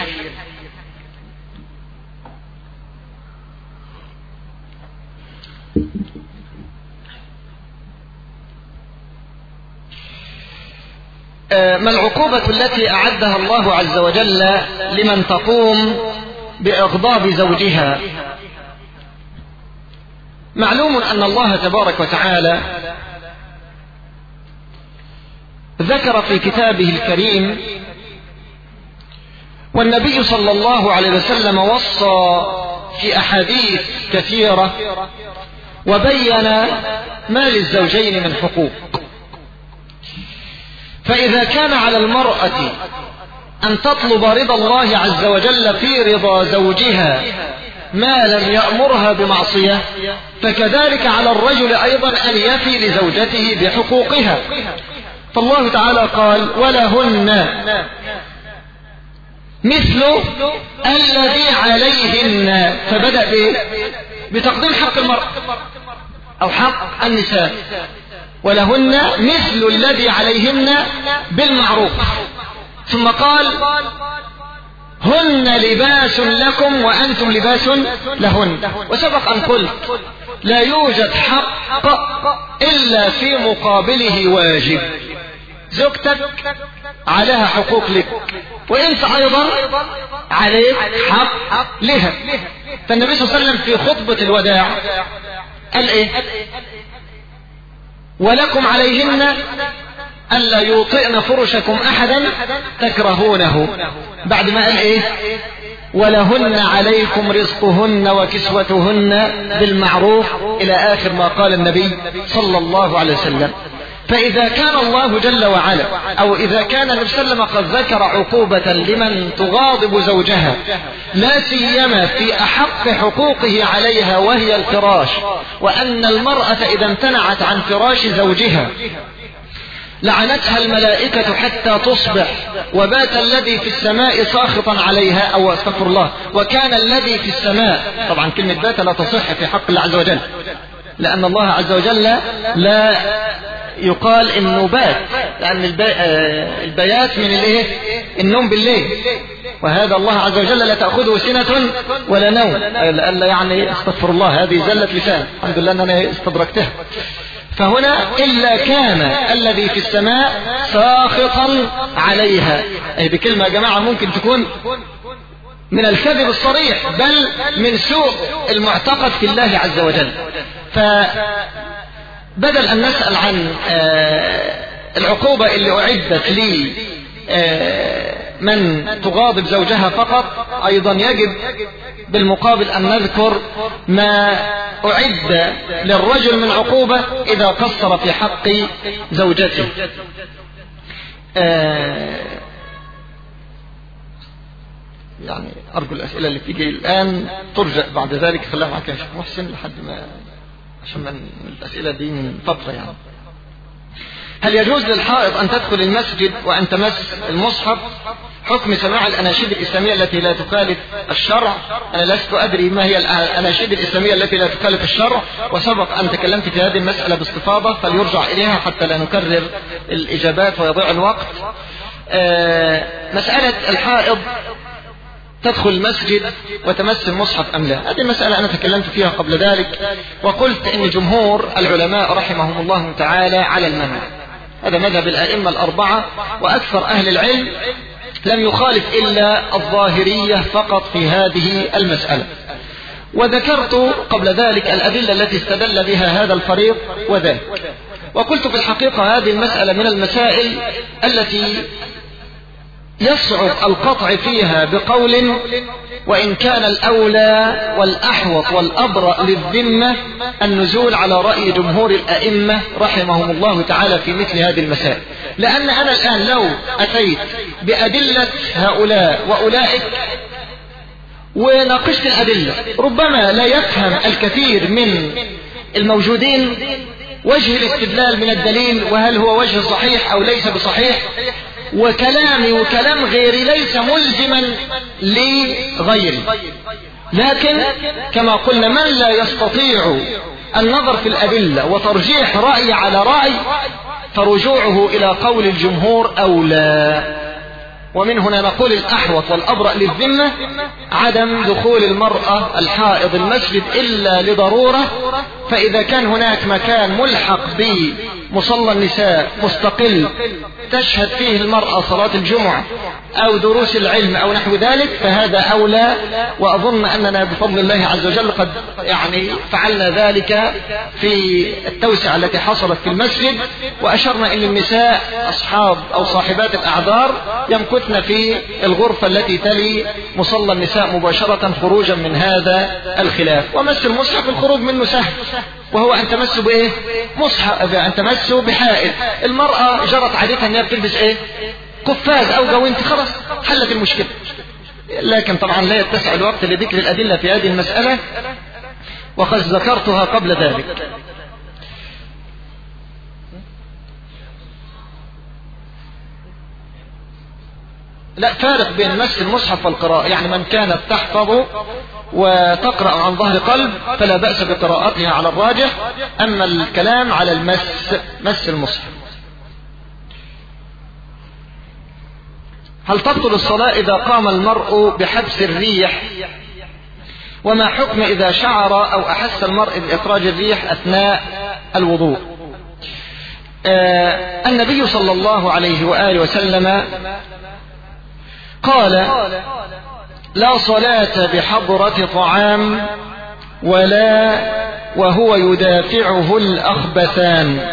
ما العقوبة التي أعدها الله عز وجل لمن تقوم بإغضاب زوجها؟ معلوم أن الله تبارك وتعالى ذكر في كتابه الكريم، والنبي صلى الله عليه وسلم وصى في أحاديث كثيرة وبين ما للزوجين من حقوق. فإذا كان على المرأة أن تطلب رضا الله عز وجل في رضا زوجها ما لم يأمرها بمعصية فكذلك على الرجل أيضا أن يفي لزوجته بحقوقها. فالله تعالى قال ولهن مثل الذي عليهن، فبدأ بتقديم حق المرأة أو حق النساء، ولهن مثل الذي عليهن بالمعروف، ثم قال هن لباس لكم وأنتم لباس لهن. وسبق أن قلت لا يوجد حق إلا في مقابله واجب. زوجتك عليها حقوق لك، وانت ايضا عليك حق لها. فالنبي صلى الله عليه وسلم في خطبة الوداع قال ايه؟ ولكم عليهن ألا يوطئن فرشكم أحدا تكرهونه. بعد ما قال ايه؟ ولهن عليكم رزقهن وكسوتهن بالمعروف إلى آخر ما قال النبي صلى الله عليه وسلم. فإذا كان الله جل وعلا أو إذا كان النبي صلى الله عليه وسلم قد ذكر عقوبة لمن تغاضب زوجها لا سيما في أحق حقوقه عليها وهي الفراش، وأن المرأة إذا امتنعت عن فراش زوجها لعنتها الملائكة حتى تصبح، وبات الذي في السماء ساخطا عليها، أو استغفر الله، وكان الذي في السماء. طبعا كلمة بات لا تصح في حق الله عز وجل، لأن الله عز وجل لا يقال انه بات، لأن البيات من الايه؟ النوم بالليل، وهذا الله عز وجل لا تأخذه سنة ولا نوم. ألا يعني استغفر الله، هذه زلة لسان، الحمد لله أن أنا استدركتها. فهنا إلا كان الذي في السماء ساخطا عليها، أي بكلمة يا جماعة ممكن تكون من الكذب الصريح، بل من سوء المعتقد في الله عز وجل. فبدل أن نسأل عن العقوبة اللي أعدت لي من تغاضب زوجها فقط، أيضا يجب بالمقابل أن نذكر ما أعد للرجل من عقوبة إذا قصر في حق زوجته. يعني أرجو الأسئلة اللي تيجي الآن ترجع بعد ذلك، خليها معك يا شيخ محسن لحد ما، عشان من الأسئلة دي من فترة يعني. هل يجوز للحائض أن تدخل المسجد وأن تمس المصحف؟ حكم سماع الأناشيد الإسلامية التي لا تخالف الشرع. أنا لست أدري ما هي الأناشيد الإسلامية التي لا تخالف الشرع، وسبق أن تكلمت في هذه المسألة باستفاضة، فليرجع إليها حتى لا نكرر الإجابات ويضيع الوقت. مسألة الحائض تدخل المسجد وتمس المصحف أم لا، هذه المسألة أنا تكلمت فيها قبل ذلك، وقلت إن جمهور العلماء رحمهم الله تعالى على المنع. هذا مذهب الأئمة الأربعة، وأكثر أهل العلم لم يخالف إلا الظاهرية فقط في هذه المسألة. وذكرت قبل ذلك الأدلة التي استدل بها هذا الفريق وذاك، وقلت في الحقيقة هذه المسألة من المسائل التي يصعب القطع فيها بقول، وإن كان الأولى والأحوط والأبرأ للذمة النزول على رأي جمهور الأئمة رحمهم الله تعالى في مثل هذه المسائل. لأن أنا الآن لو أتيت بأدلة هؤلاء وأولئك وناقشت الأدلة، ربما لا يفهم الكثير من الموجودين وجه الاستدلال من الدليل، وهل هو وجه صحيح أو ليس بصحيح، وكلامي وكلام غيري ليس ملزما لغيري. لكن كما قلنا من لا يستطيع النظر في الأدلة وترجيح رأي على رأي فرجوعه إلى قول الجمهور أولى. ومن هنا نقول الأحوط والأبرأ للذمة عدم دخول المرأة الحائض المسجد إلا لضرورة. فإذا كان هناك مكان ملحق بمصلى النساء مستقل تشهد فيه المرأة صلاة الجمعة أو دروس العلم أو نحو ذلك فهذا أولى. وأظن أننا بفضل الله عز وجل قد فعلنا ذلك في التوسعة التي حصلت في المسجد، وأشرنا أن النساء أصحاب أو صاحبات الأعذار يمكثن في الغرفة التي تلي مصلى النساء مباشرة خروجا من هذا الخلاف. ومس المصحف الخروج منه سهل، وهو أن تمس بإيه؟ مصحف، أن تمس بحائل. المرأة جرت عادتها أنها بتلبس إيه؟ قفاز أو جوانت، خلاص حلت المشكلة. لكن طبعا لا يتسع الوقت لذكر الأدلة في هذه المسألة، وقد ذكرتها قبل ذلك. لا فارق بين مس المصحف والقراءة، يعني من كانت تحفظ وتقرأ عن ظهر قلب فلا بأس بقراءتها على الراجح، أما الكلام على مس المصحف. هل تبطل الصلاة إذا قام المرء بحبس الريح؟ وما حكم إذا شعر أو أحس المرء بإخراج الريح أثناء الوضوء؟ النبي صلى الله عليه وآله وسلم قال: لا صلاة بحضرة طعام ولا وهو يدافعه الأخبثان،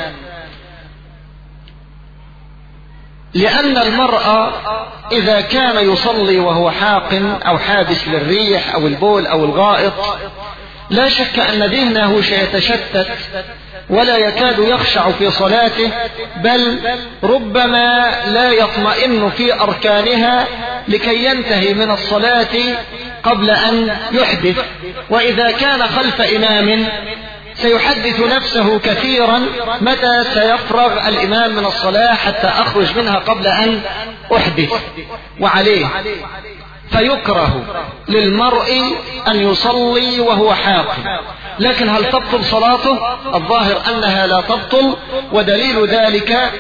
لأن المرء إذا كان يصلي وهو حاقن أو حابس للريح أو البول أو الغائط لا شك أن ذهنه سيتشتت ولا يكاد يخشع في صلاته، بل ربما لا يطمئن في أركانها لكي ينتهي من الصلاة قبل أن يحدث. وإذا كان خلف إمام سيحدث نفسه كثيرا متى سيفرغ الإمام من الصلاة حتى أخرج منها قبل أن أحدث. وعليه فيكره للمرء أن يصلي وهو حاقن. لكن هل تبطل صلاته؟ الظاهر أنها لا تبطل، ودليل ذلك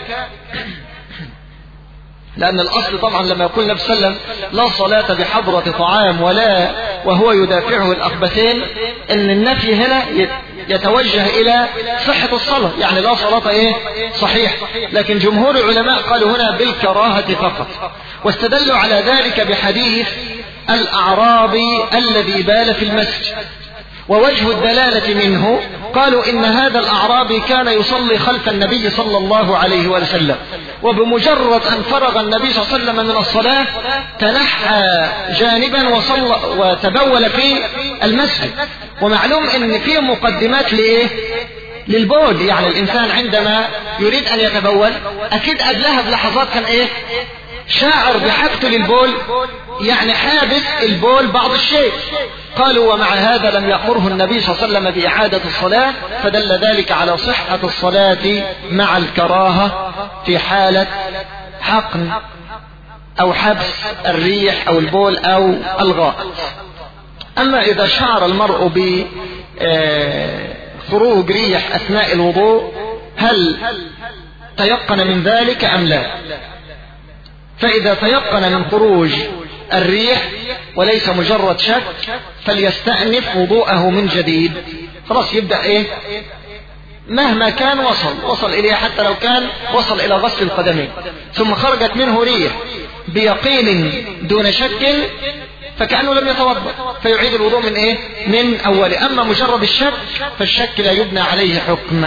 لأن الأصل طبعا لما يقول النبي صلى الله عليه وسلم لا صلاة بحضرة طعام ولا وهو يدافعه الأخبثين، إن النفي هنا يتوجه إلى صحة الصلاة، يعني لا صلاة صحيح. لكن جمهور العلماء قالوا هنا بالكراهة فقط، واستدلوا على ذلك بحديث الأعرابي الذي بال في المسجد. ووجه الدلالة منه قالوا إن هذا الأعرابي كان يصلي خلف النبي صلى الله عليه وسلم، وبمجرد أن فرغ النبي صلى الله عليه وسلم من الصلاة تنحى جانبا وتبول في المسجد. ومعلوم أن فيه مقدمات للبول، يعني الإنسان عندما يريد أن يتبول أكيد قبلها بلحظات كان شاعر بحاجته للبول، يعني حابس البول بعض الشيء. قالوا ومع هذا لم يأمره النبي صلى الله عليه وسلم بإعادة الصلاة، فدل ذلك على صحة الصلاة مع الكراهة في حالة حقن أو حبس الريح أو البول أو الغائط. أما إذا شعر المرء بخروج ريح أثناء الوضوء هل تيقن من ذلك أم لا؟ فإذا تيقن من خروج الريح وليس مجرد شك فليستأنف وضوءه من جديد، خلاص يبدأ مهما كان وصل إليه، حتى لو كان وصل إلى غسل القدمين ثم خرجت منه ريح بيقين دون شك فكأنه لم يتوضأ، فيعيد الوضوء من أول. أما مجرد الشك فالشك لا يبنى عليه حكم.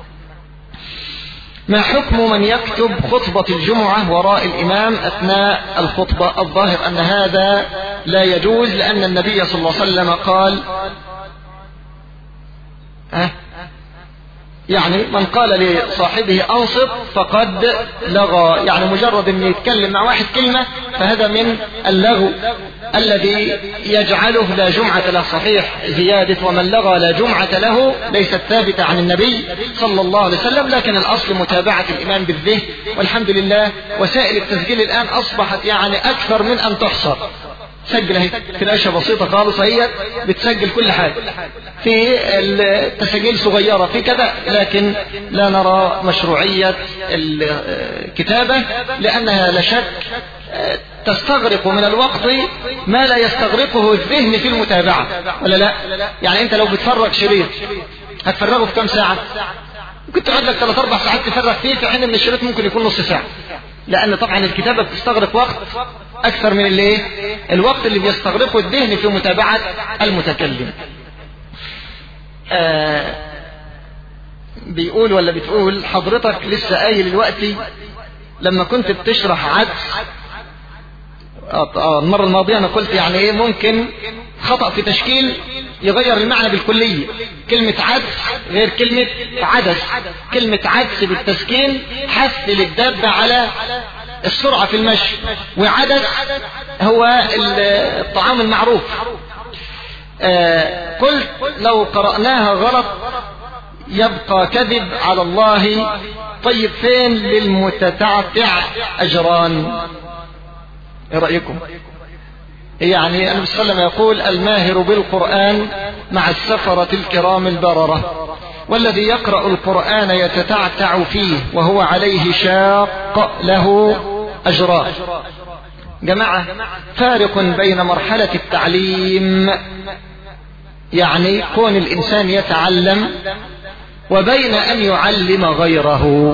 ما حكم من يكتب خطبة الجمعة وراء الإمام أثناء الخطبة؟ الظاهر أن هذا لا يجوز، لأن النبي صلى الله عليه وسلم قال يعني من قال لصاحبه أنصت فقد لغى، يعني مجرد أن يتكلم مع واحد كلمة فهذا من اللغو الذي يجعله لا جمعة له. صحيح زيادة ومن لغى لا جمعة له ليست ثابتة عن النبي صلى الله عليه وسلم، لكن الأصل متابعة الإمام بالذهن، والحمد لله وسائل التسجيل الآن أصبحت يعني أكثر من أن تحصر. سجل اهي فلاشة بسيطة خالص هي بتسجل كل حاجة، في التسجيل صغيرة في كذا، لكن لا نرى مشروعية الكتابة لأنها لا شك تستغرق من الوقت ما لا يستغرقه الذهن في المتابعة، ولا لا؟ يعني أنت لو بتفرغ شريط هتفرغه في كم ساعة؟ ممكن تقعد لك 3-4 ساعات تفرغ فيه، في حين ان الشريط ممكن يكون نص ساعة، لأن طبعا الكتابة بتستغرق وقت أكثر من الوقت اللي بيستغرقه الذهن في متابعة المتكلم. بيقول ولا بتقول حضرتك لسه قايل دلوقتي لما كنت بتشرح عدس المرة الماضية أنا قلت يعني ممكن خطأ في تشكيل يغير المعنى بالكلية. كلمة عدس غير كلمة عدس. كلمة عدس بالتسكين حث للدابة على السرعة في المشي، وعدس هو الطعام المعروف. قلت لو قرأناها غلط يبقى كذب على الله. طيب فين للمتتعتع أجران؟ ايه رأيكم؟ يعني النبي صلى الله عليه وسلم يقول الماهر بالقرآن مع السفرة الكرام البررة، والذي يقرأ القرآن يتتعتع فيه وهو عليه شاق له أجران. جماعة، فارق بين مرحلة التعليم، يعني كون الإنسان يتعلم، وبين أن يعلم غيره.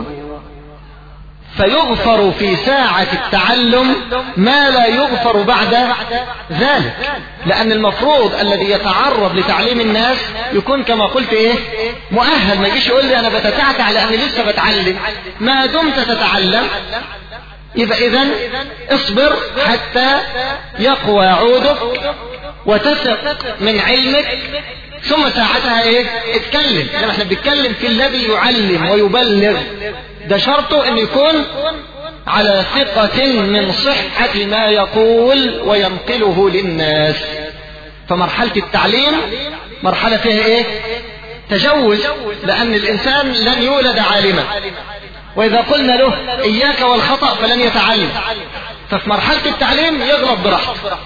فيغفر في ساعة التعلم ما لا يغفر بعد ذلك، لأن المفروض الذي يتعرض لتعليم الناس يكون كما قلت مؤهل. ما يجيش يقول لي أنا بتتعتع لأني لسه بتعلم. ما دمت تتعلم يبقى إذن اصبر حتى يقوى عودك وتثق من علمك، ثم ساعتها اتكلم. لما احنا بنتكلم في الذي يعلم ويبلغ، ده شرطه ان يكون على ثقة من صحة ما يقول وينقله للناس. فمرحلة التعليم مرحلة فيها تجوز، لأن الإنسان لن يولد عالما، وإذا قلنا له إياك والخطأ فلن يتعلم. ففي مرحلة التعليم يغلط براحته،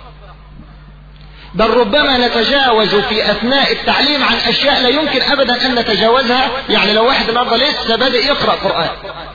بل ربما نتجاوز في أثناء التعليم عن أشياء لا يمكن أبدا أن نتجاوزها. يعني لو واحد النهارده لسه بادئ يقرأ قرآن،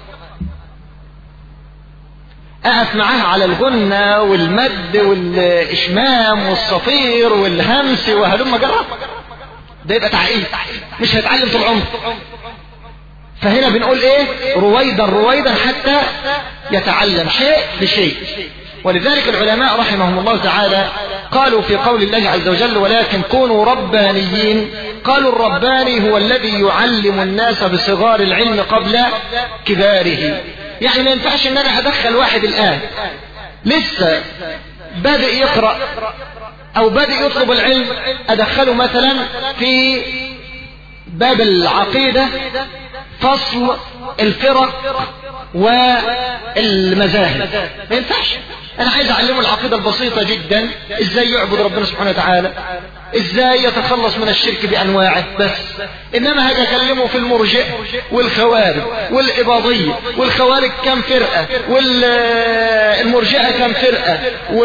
أقف معاه على الغنة والمد والإشمام والصفير والهمس وهلم جرب، ده يبقى تعقيد، مش هيتعلم طول عمره. فهنا بنقول رويدا رويدا حتى يتعلم شيء بشيء. ولذلك العلماء رحمهم الله تعالى قالوا في قول الله عز وجل ولكن كونوا ربانيين. قالوا الرباني هو الذي يعلم الناس بصغار العلم قبل كباره. يعني ما ينفعش ان انا ادخل واحد الان لسه بادئ يقرأ او بادئ يطلب العلم، ادخله مثلا في باب العقيدة فصل الفرق والمذاهب. ما ينفعش. انا عايز اعلمه العقيدة البسيطة جدا، ازاي يعبد ربنا سبحانه وتعالى، ازاي يتخلص من الشرك بانواعه بس. انما هاجي اكلمه في المرجئة والخوارج والاباضية، والخوارج كم فرقة، والمرجئة كم فرقة،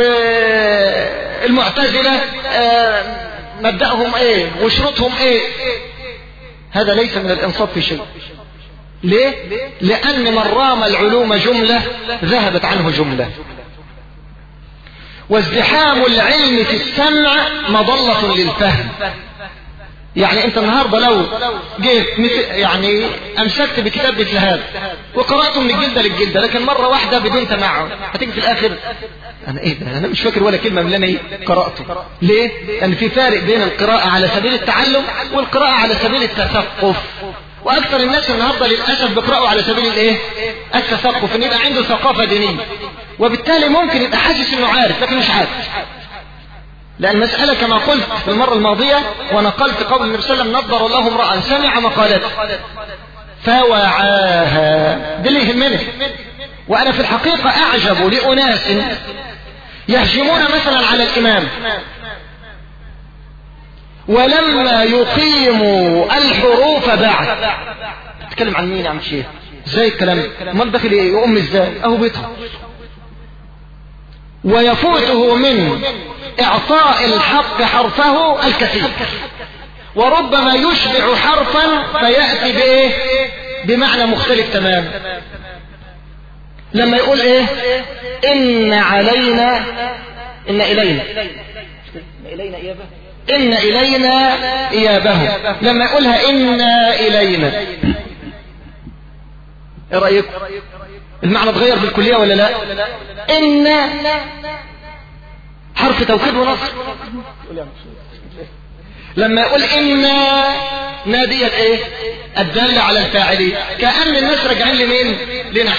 والمعتزلة مبدأهم وشروطهم هذا ليس من الانصاف في شيء. ليه؟ لأن من رام العلوم جملة ذهبت عنه جملة. وازدحام العلم في السمع مضلة للفهم. يعني انت النهاردة لو جيت يعني امسكت بكتاب مثل هذا وقرأته من الجلدة للجلدة، لكن مرة واحدة بدون تمعن، هتيجي في الاخر انا ده انا مش فاكر ولا كلمة من اللي انا قرأته. ليه؟ لان في فارق بين القراءة على سبيل التعلم والقراءة على سبيل التثقف. واكثر الناس النهاردة للأسف بيقرأوا على سبيل التثقف، ان يبقى عنده ثقافة دينية، وبالتالي ممكن يبقى حاسس انه عارف لكن مش عارف. لأن المسألة كما قلت في المرة الماضية ونقلت قول النبي صلى الله عليه وسلم نضر الله امرأ سمع مقالته فوعاها. ده اللي يهمني. وأنا في الحقيقة أعجب لأناس يهجمون مثلا على الإمام ولما يقيموا الحروف بعد. تتكلم عن مين يا عم الشيخ؟ ازاي الكلام؟ امال داخل يقوم ازاي؟ اهو بيضحك. ويفوته من اعطاء الحق حرفه الكثير، وربما يشبع حرفا فيأتي بمعنى مختلف تماما. لما يقول ان علينا ان إلينا إيابهم، لما يقولها إنا إلينا، إيه رأيكم؟ المعنى اتغير بالكلية ولا لا؟ إن حرف توكيد ونصر. لما يقول إنا نادية الدالة على الفاعلين، كأن الناس راجعين لمين؟ لنحن.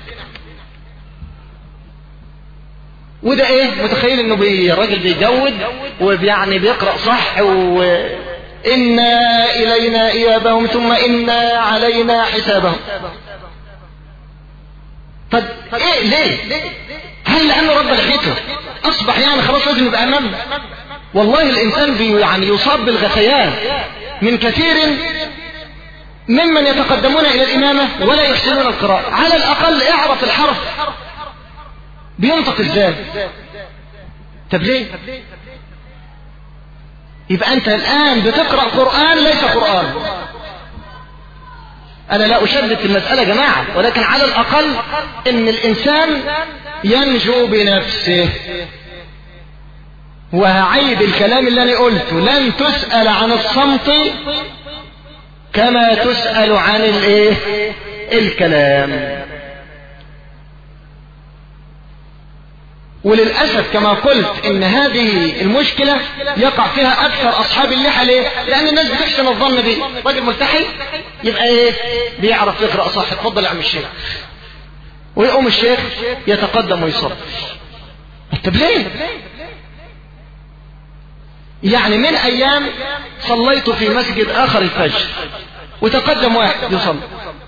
وده متخيل انه الراجل بيجود ويعني بيقرأ صح، إنا إلينا إيابهم ثم إنا علينا حسابهم. طب ايه ليه؟ هل لانه رب لحيته اصبح يعني خلاص لازم يبقى امام؟ والله الانسان يعني يصاب بالغثيان من كثير ممن يتقدمون الى الامامه ولا يحسنون القراءه. على الاقل اعرف الحرف بينطق ازاي. طب ليه؟ يبقى انت الان بتقرأ قرآن ليس قرآن. انا لا اشدد في المسألة يا جماعة، ولكن على الاقل ان الانسان ينجو بنفسه. وهعيد الكلام اللي انا قلته، لن تسأل عن الصمت كما تسأل عن الكلام. وللأسف كما قلت ان هذه المشكلة يقع فيها اكثر اصحاب اللحى. ليه؟ لان الناس بتحسن الظن به، راجل ملتحي يبقى ايه؟ بيعرف يقرأ صح. اتفضل يا عم الشيخ، ويقوم الشيخ يتقدم ويصلي. طب ليه؟ يعني من ايام صليت في مسجد اخر الفجر وتقدم واحد يصلي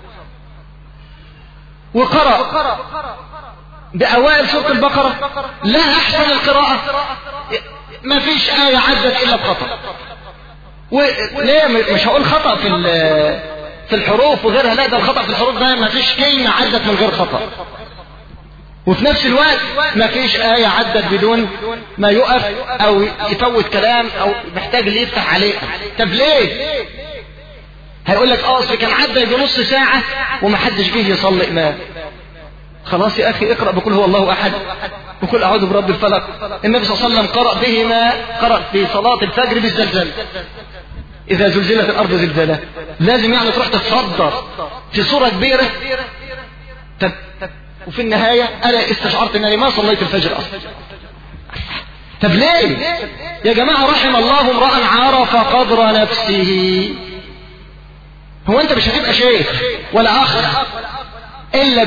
وقرأ بأوائل سورة البقرة لا أحسن القراءة، ما فيش آية عدت إلا بخطأ. وليه؟ مش هقول خطأ في الحروف وغيرها، لا، ده الخطأ في الحروف ده ما فيش كلمة عدت من غير خطأ. وفي نفس الوقت ما فيش آية عدت بدون ما يقف أو يفوت كلام أو محتاج اللي يفتح عليه. طب ليه؟ هيقول لك أصل كان عدى يجي نص ساعة وما حدش جه يصلي إمام. خلاص يا أخي اقرأ بقول هو الله أحد وقل أعوذ برب الفلق. النبي صلى الله عليه وسلم قرأ بهما، قرأ في صلاة الفجر بالزلزال، إذا زلزلت الأرض زلزالها. لازم يعني تروح تتصدر في صورة كبيرة. طب وفي النهاية أنا استشعرت أنني ما صليت الفجر أصلا. طب ليه يا جماعة؟ رحم الله امرأ عرف قدر نفسه. هو أنت مش هتبقى شيخ ولا أخ إلا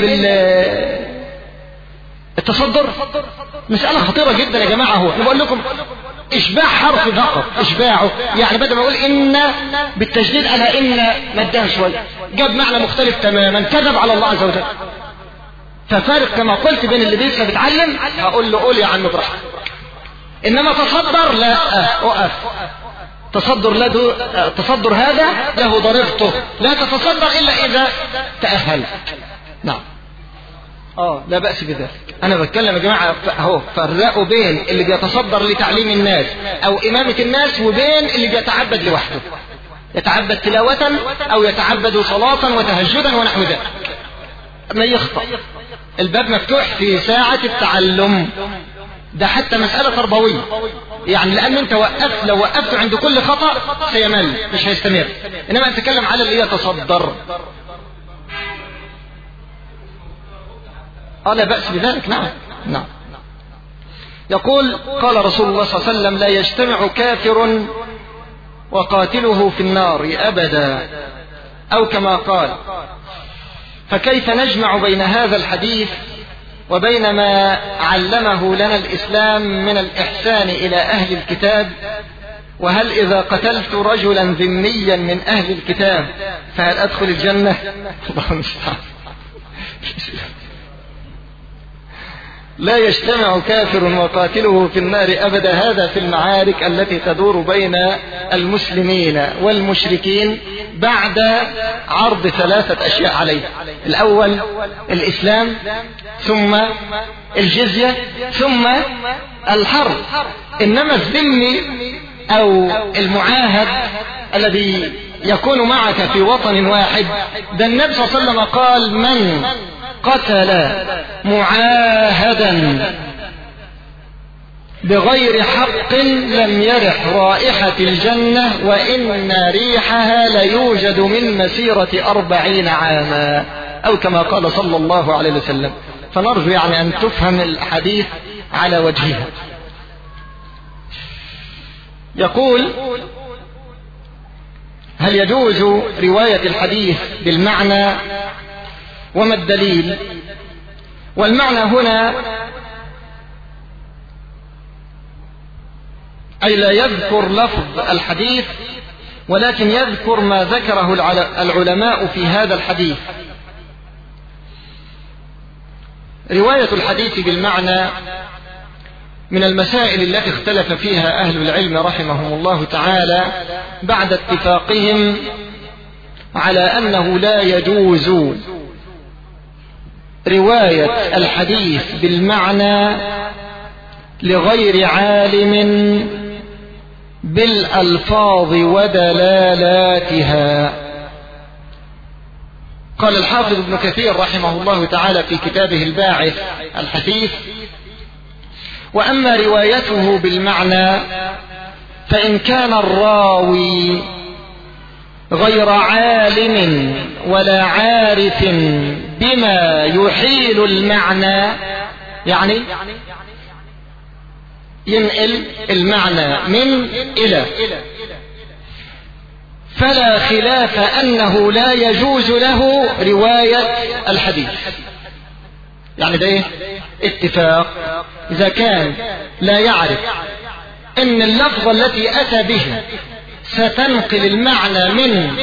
التصدر؟ مسألة خطيرة جدا يا جماعة. هو أنا بقول لكم إشباع حرف فقط، إشباعه يعني بدل ما أقول إن بالتجديد أنا إن مدها شوية جاب معنى مختلف تماما، كذب على الله عز وجل. ففارق كما قلت بين اللي لسه بيتعلم هقول له قول يا عم براحتك، إنما تصدر لا، أقف. تصدر هذا له ضريبته، لا تتصدر إلا إذا تأهل. نعم لا بأس بذلك. أنا بتكلم يا جماعة أهو، فرقوا بين اللي بيتصدر لتعليم الناس أو إمامة الناس وبين اللي بيتعبد لوحده، يتعبد تلاوة أو يتعبد صلاة وتهجدا ونحو ذلك. ما يخطأ، الباب مفتوح في ساعة التعلم. ده حتى مسألة تربوية، يعني لأن أنت لو وقفت عند كل خطأ سيمل، مش هيستمر. إنما أتكلم على اللي يتصدر. لا بأس بذلك. نعم. يقول قال رسول الله صلى الله عليه وسلم لا يجتمع كافر وقاتله في النار أبدا، أو كما قال. فكيف نجمع بين هذا الحديث وبين ما علمه لنا الإسلام من الإحسان إلى أهل الكتاب؟ وهل إذا قتلت رجلا ذميا من أهل الكتاب فهل أدخل الجنة؟ الله المستعان. لا يجتمع كافر وقاتله في النار أبدا، هذا في المعارك التي تدور بين المسلمين والمشركين بعد عرض 3 أشياء عليه. الأول الإسلام، ثم الجزية، ثم الحرب. إنما الذمي أو المعاهد الذي يكون معك في وطن واحد، ده النبي صلى الله عليه وسلم قال من قتل معاهدا بغير حق لم يرح رائحة الجنة وإن ريحها ليوجد من مسيرة 40 عاما، أو كما قال صلى الله عليه وسلم. فنرجو يعني أن تفهم الحديث على وجهها. يقول هل يجوز رواية الحديث بالمعنى وما الدليل؟ والمعنى هنا أي لا يذكر لفظ الحديث، ولكن يذكر ما ذكره العلماء في هذا الحديث. رواية الحديث بالمعنى من المسائل التي اختلف فيها أهل العلم رحمهم الله تعالى بعد اتفاقهم على أنه لا يجوز رواية الحديث بالمعنى لغير عالم بالألفاظ ودلالاتها. قال الحافظ ابن كثير رحمه الله تعالى في كتابه الباعث الحثيث: وأما روايته بالمعنى فإن كان الراوي غير عالم ولا عارف بما يحيل المعنى، يعني ينقل المعنى من إلى، فلا خلاف أنه لا يجوز له رواية الحديث. يعني ده اتفاق. إذا كان لا يعرف أن اللفظة التي أتى بها ستنقل المعنى من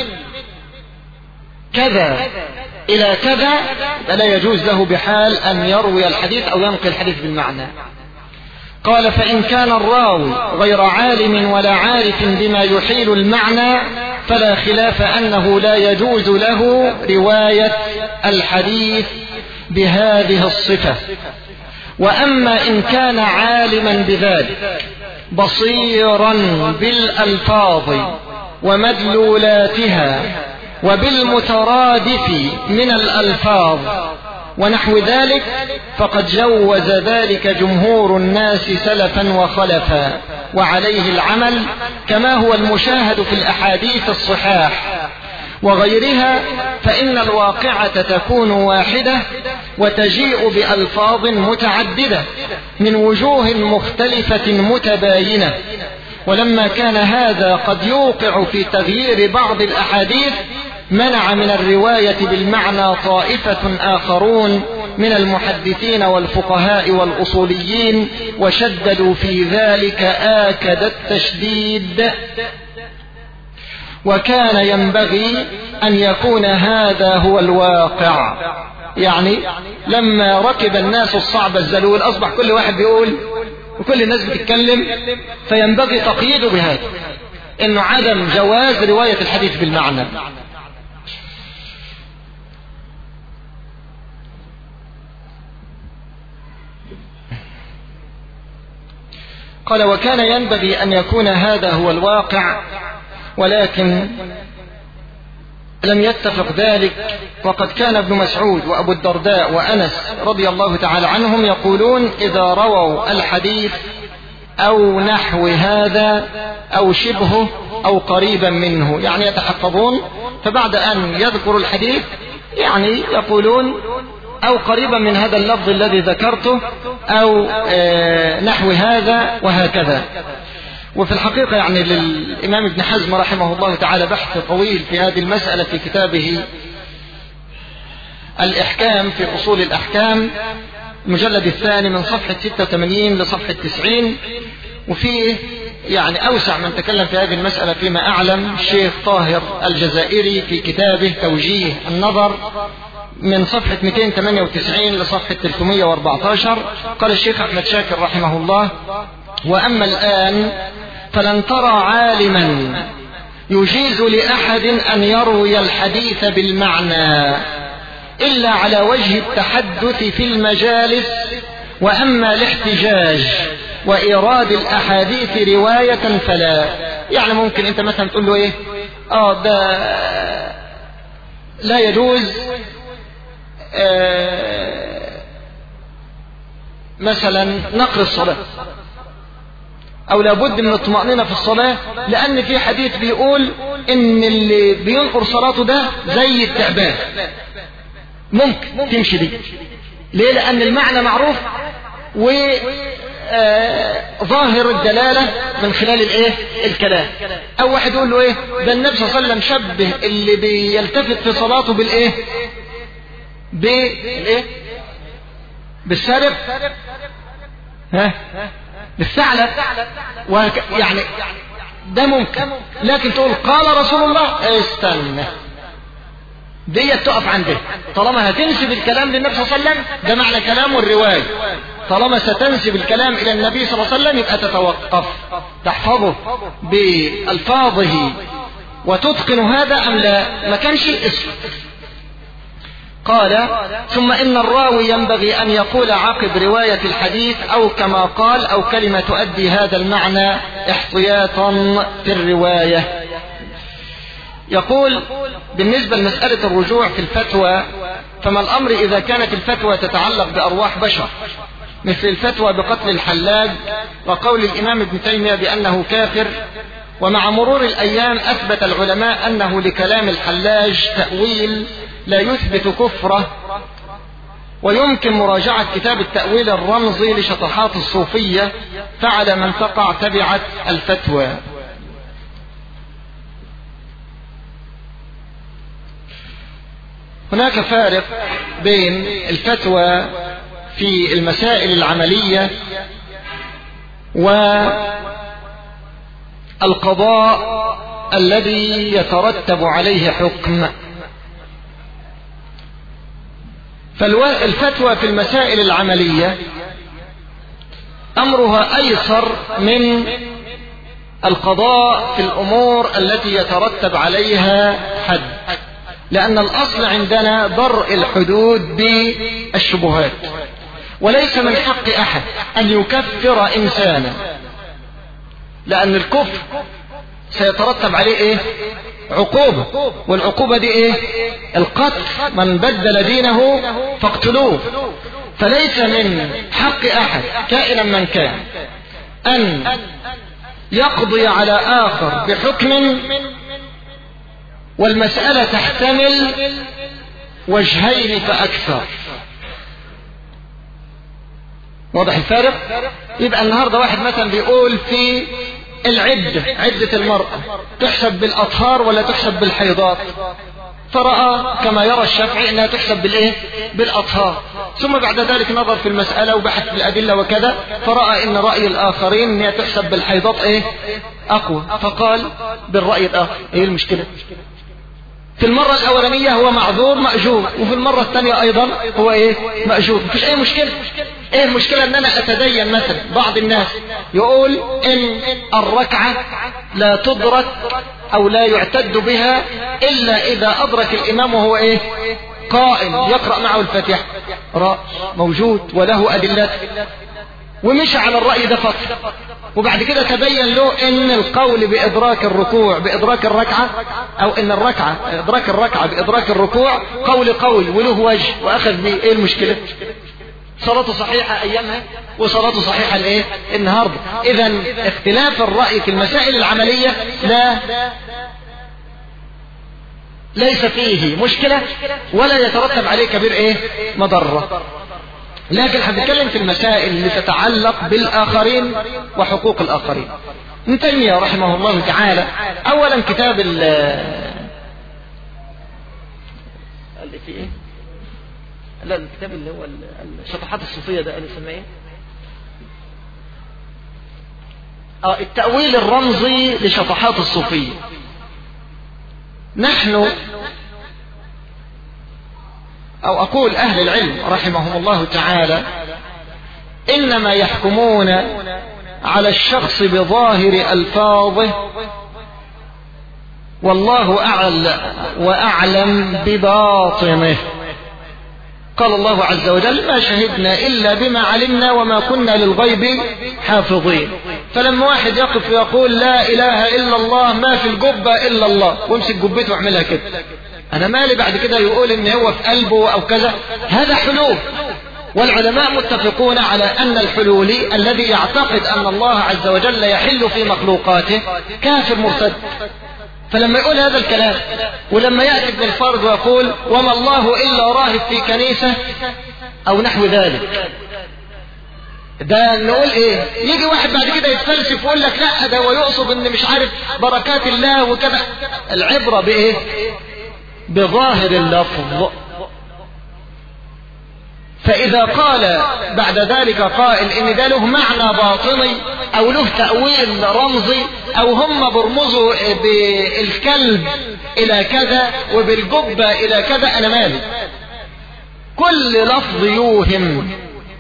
كذا إلى كذا، فلا يجوز له بحال أن يروي الحديث أو ينقل الحديث بالمعنى. قال: فإن كان الراوي غير عالم ولا عارف بما يحيل المعنى فلا خلاف أنه لا يجوز له رواية الحديث بهذه الصفة. وأما إن كان عالما بذلك بصيرا بالألفاظ ومدلولاتها وبالمترادف من الألفاظ ونحو ذلك فقد جوز ذلك جمهور الناس سلفا وخلفا، وعليه العمل كما هو المشاهد في الأحاديث الصحاح وغيرها، فإن الواقعة تكون واحدة وتجيء بألفاظ متعددة من وجوه مختلفة متباينة. ولما كان هذا قد يوقع في تغيير بعض الأحاديث منع من الرواية بالمعنى طائفة آخرون من المحدثين والفقهاء والأصوليين، وشددوا في ذلك آكد التشديد. وكان ينبغي أن يكون هذا هو الواقع. يعني لما ركب الناس الصعب الزلول أصبح كل واحد بيقول وكل الناس بتتكلم، فينبغي تقييده بهذا، إنه عدم جواز رواية الحديث بالمعنى. قال: وكان ينبغي أن يكون هذا هو الواقع، ولكن لم يتفق ذلك. وقد كان ابن مسعود وأبو الدرداء وأنس رضي الله تعالى عنهم يقولون: إذا رووا الحديث أو نحو هذا أو شبهه أو قريبا منه، يعني يتحفظون، فبعد أن يذكروا الحديث يعني يقولون أو قريبا من هذا اللفظ الذي ذكرته أو نحو هذا وهكذا. وفي الحقيقة يعني للإمام ابن حزم رحمه الله تعالى بحث طويل في هذه المسألة في كتابه الإحكام في أصول الأحكام، المجلد الثاني من صفحة 86 لصفحة 90، وفيه يعني أوسع من تكلم في هذه المسألة فيما أعلم الشيخ طاهر الجزائري في كتابه توجيه النظر من صفحة 298 لصفحة 314. قال الشيخ أحمد شاكر رحمه الله: وأما الآن فلن ترى عالما يجيز لأحد أن يروي الحديث بالمعنى إلا على وجه التحدث في المجالس. وأما الاحتجاج وإيراد الأحاديث رواية فلا. يعني ممكن أنت مثلا تقول له إيه؟ ده لا يجوز مثلا نقر الصلاة، أو لابد من الطمأنينة في الصلاة، لأن في حديث بيقول إن اللي بينقر صلاته ده زي التعبان. ممكن تمشي دي. ليه؟ لأن المعنى معروف وظاهر الدلالة من خلال الكلام. أو واحد يقول له ده النبي صلى الله عليه وسلم شبه اللي بيلتفت في صلاته بالسارق، بالثعلب، يعني ده ممكن. لكن تقول قال رسول الله، استنى، دي تقف عنده. طالما هتنسب الكلام للنبي صلى الله عليه وسلم ده معنى كلامه الرواية. طالما ستنسب الكلام إلى النبي صلى الله عليه وسلم يبقى تتوقف، تحفظه بألفاظه وتتقن هذا أم لا؟ ما كانش اسم. قال ثم إن الراوي ينبغي أن يقول عقب رواية الحديث أو كما قال أو كلمة تؤدي هذا المعنى احتياطا في الرواية. يقول بالنسبة لمسألة الرجوع في الفتوى، فما الأمر إذا كانت الفتوى تتعلق بأرواح بشر مثل الفتوى بقتل الحلاج وقول الإمام ابن تيمية بأنه كافر، ومع مرور الأيام أثبت العلماء أنه لكلام الحلاج تأويل لا يثبت كفره، ويمكن مراجعة كتاب التأويل الرمزي لشطحات الصوفية، فعلى من تقع تبعت الفتوى. هناك فارق بين الفتوى في المسائل العملية والقضاء الذي يترتب عليه حكم. فالفتوى في المسائل العملية أمرها أيسر من القضاء في الأمور التي يترتب عليها حد، لأن الأصل عندنا درء الحدود بالشبهات، وليس من حق أحد أن يكفر إنسانا، لأن الكفر سيترتب عليه إيه؟ عقوبة، والعقوبة دي إيه؟ القتل، من بدل دينه فاقتلوه. فليس من حق أحد كائنا من كان أن يقضي على آخر بحكم والمسألة تحتمل وجهين فأكثر. واضح الفارق؟ يبقى النهاردة واحد مثلا بيقول في عدة المرأة تحسب بالأطهار ولا تحسب بالحيضات، فرأى كما يرى الشافعي انها تحسب بالايه؟ بالأطهار، ثم بعد ذلك نظر في المسألة وبحث في الأدلة وكذا، فرأى ان رأي الآخرين انها تحسب بالحيضات ايه؟ أقوى، فقال بالرأي الآخر. ايه المشكلة؟ في المرة الأولانية هو معذور مأجور، وفي المرة الثانية أيضا هو إيه؟ مأجور، مفيش أي مشكلة. إيه المشكلة أن أنا أتدين مثلا؟ بعض الناس يقول إن الركعة لا تدرك أو لا يعتد بها إلا إذا أدرك الإمام وهو إيه؟ قائم يقرأ معه الفاتحة. رأي موجود وله أدلة، ومشى على الرأي ده فترة، وبعد كده تبين له ان القول بإدراك الركوع بإدراك الركعة، او ان إدراك الركعة بإدراك الركوع قول وله وجه واخذ به. ايه المشكلة؟ صلاته صحيحة ايامها وصلاته صحيحة الايه؟ النهاردة. اذا اختلاف الرأي في المسائل العملية ليس فيه مشكلة ولا يترتب عليه كبير ايه؟ مضرة. لكن هنتكلم في المسائل اللي تتعلق بالآخرين وحقوق الآخرين. ابن تيمية رحمه الله تعالى أولا كتاب اللي في إيه؟ لا الكتاب اللي هو الشطحات الصوفية ده اللي اسمه إيه؟ التأويل الرمزي لشطحات الصوفية. نحن أو أقول أهل العلم رحمهم الله تعالى إنما يحكمون على الشخص بظاهر ألفاظه، والله أعلى وأعلم بباطنه. قال الله عز وجل ما شهدنا إلا بما علمنا وما كنا للغيب حافظين. فلما واحد يقف ويقول لا إله إلا الله ما في الجبة إلا الله وامسك جبته واعملها كده، أنا مالي بعد كده يقول إن هو في قلبه أو كذا، هذا حلول. والعلماء متفقون على أن الحلولي الذي يعتقد أن الله عز وجل يحل في مخلوقاته كافر مرتد. فلما يقول هذا الكلام ولما يأتي ابن الفرد ويقول وما الله إلا راهب في كنيسة أو نحو ذلك، ده نقول ايه؟ يجي واحد بعد كده يتفلسف ويقول لك لا ده ويقصد ان مش عارف بركات الله وكذا. العبرة بايه؟ بظاهر اللفظ. فإذا قال بعد ذلك قائل إن ده له معنى باطني أو له تأويل رمزي أو هم برمزوا بالكلب إلى كذا وبالجبة إلى كذا، أنا مالي. كل لفظ يوهم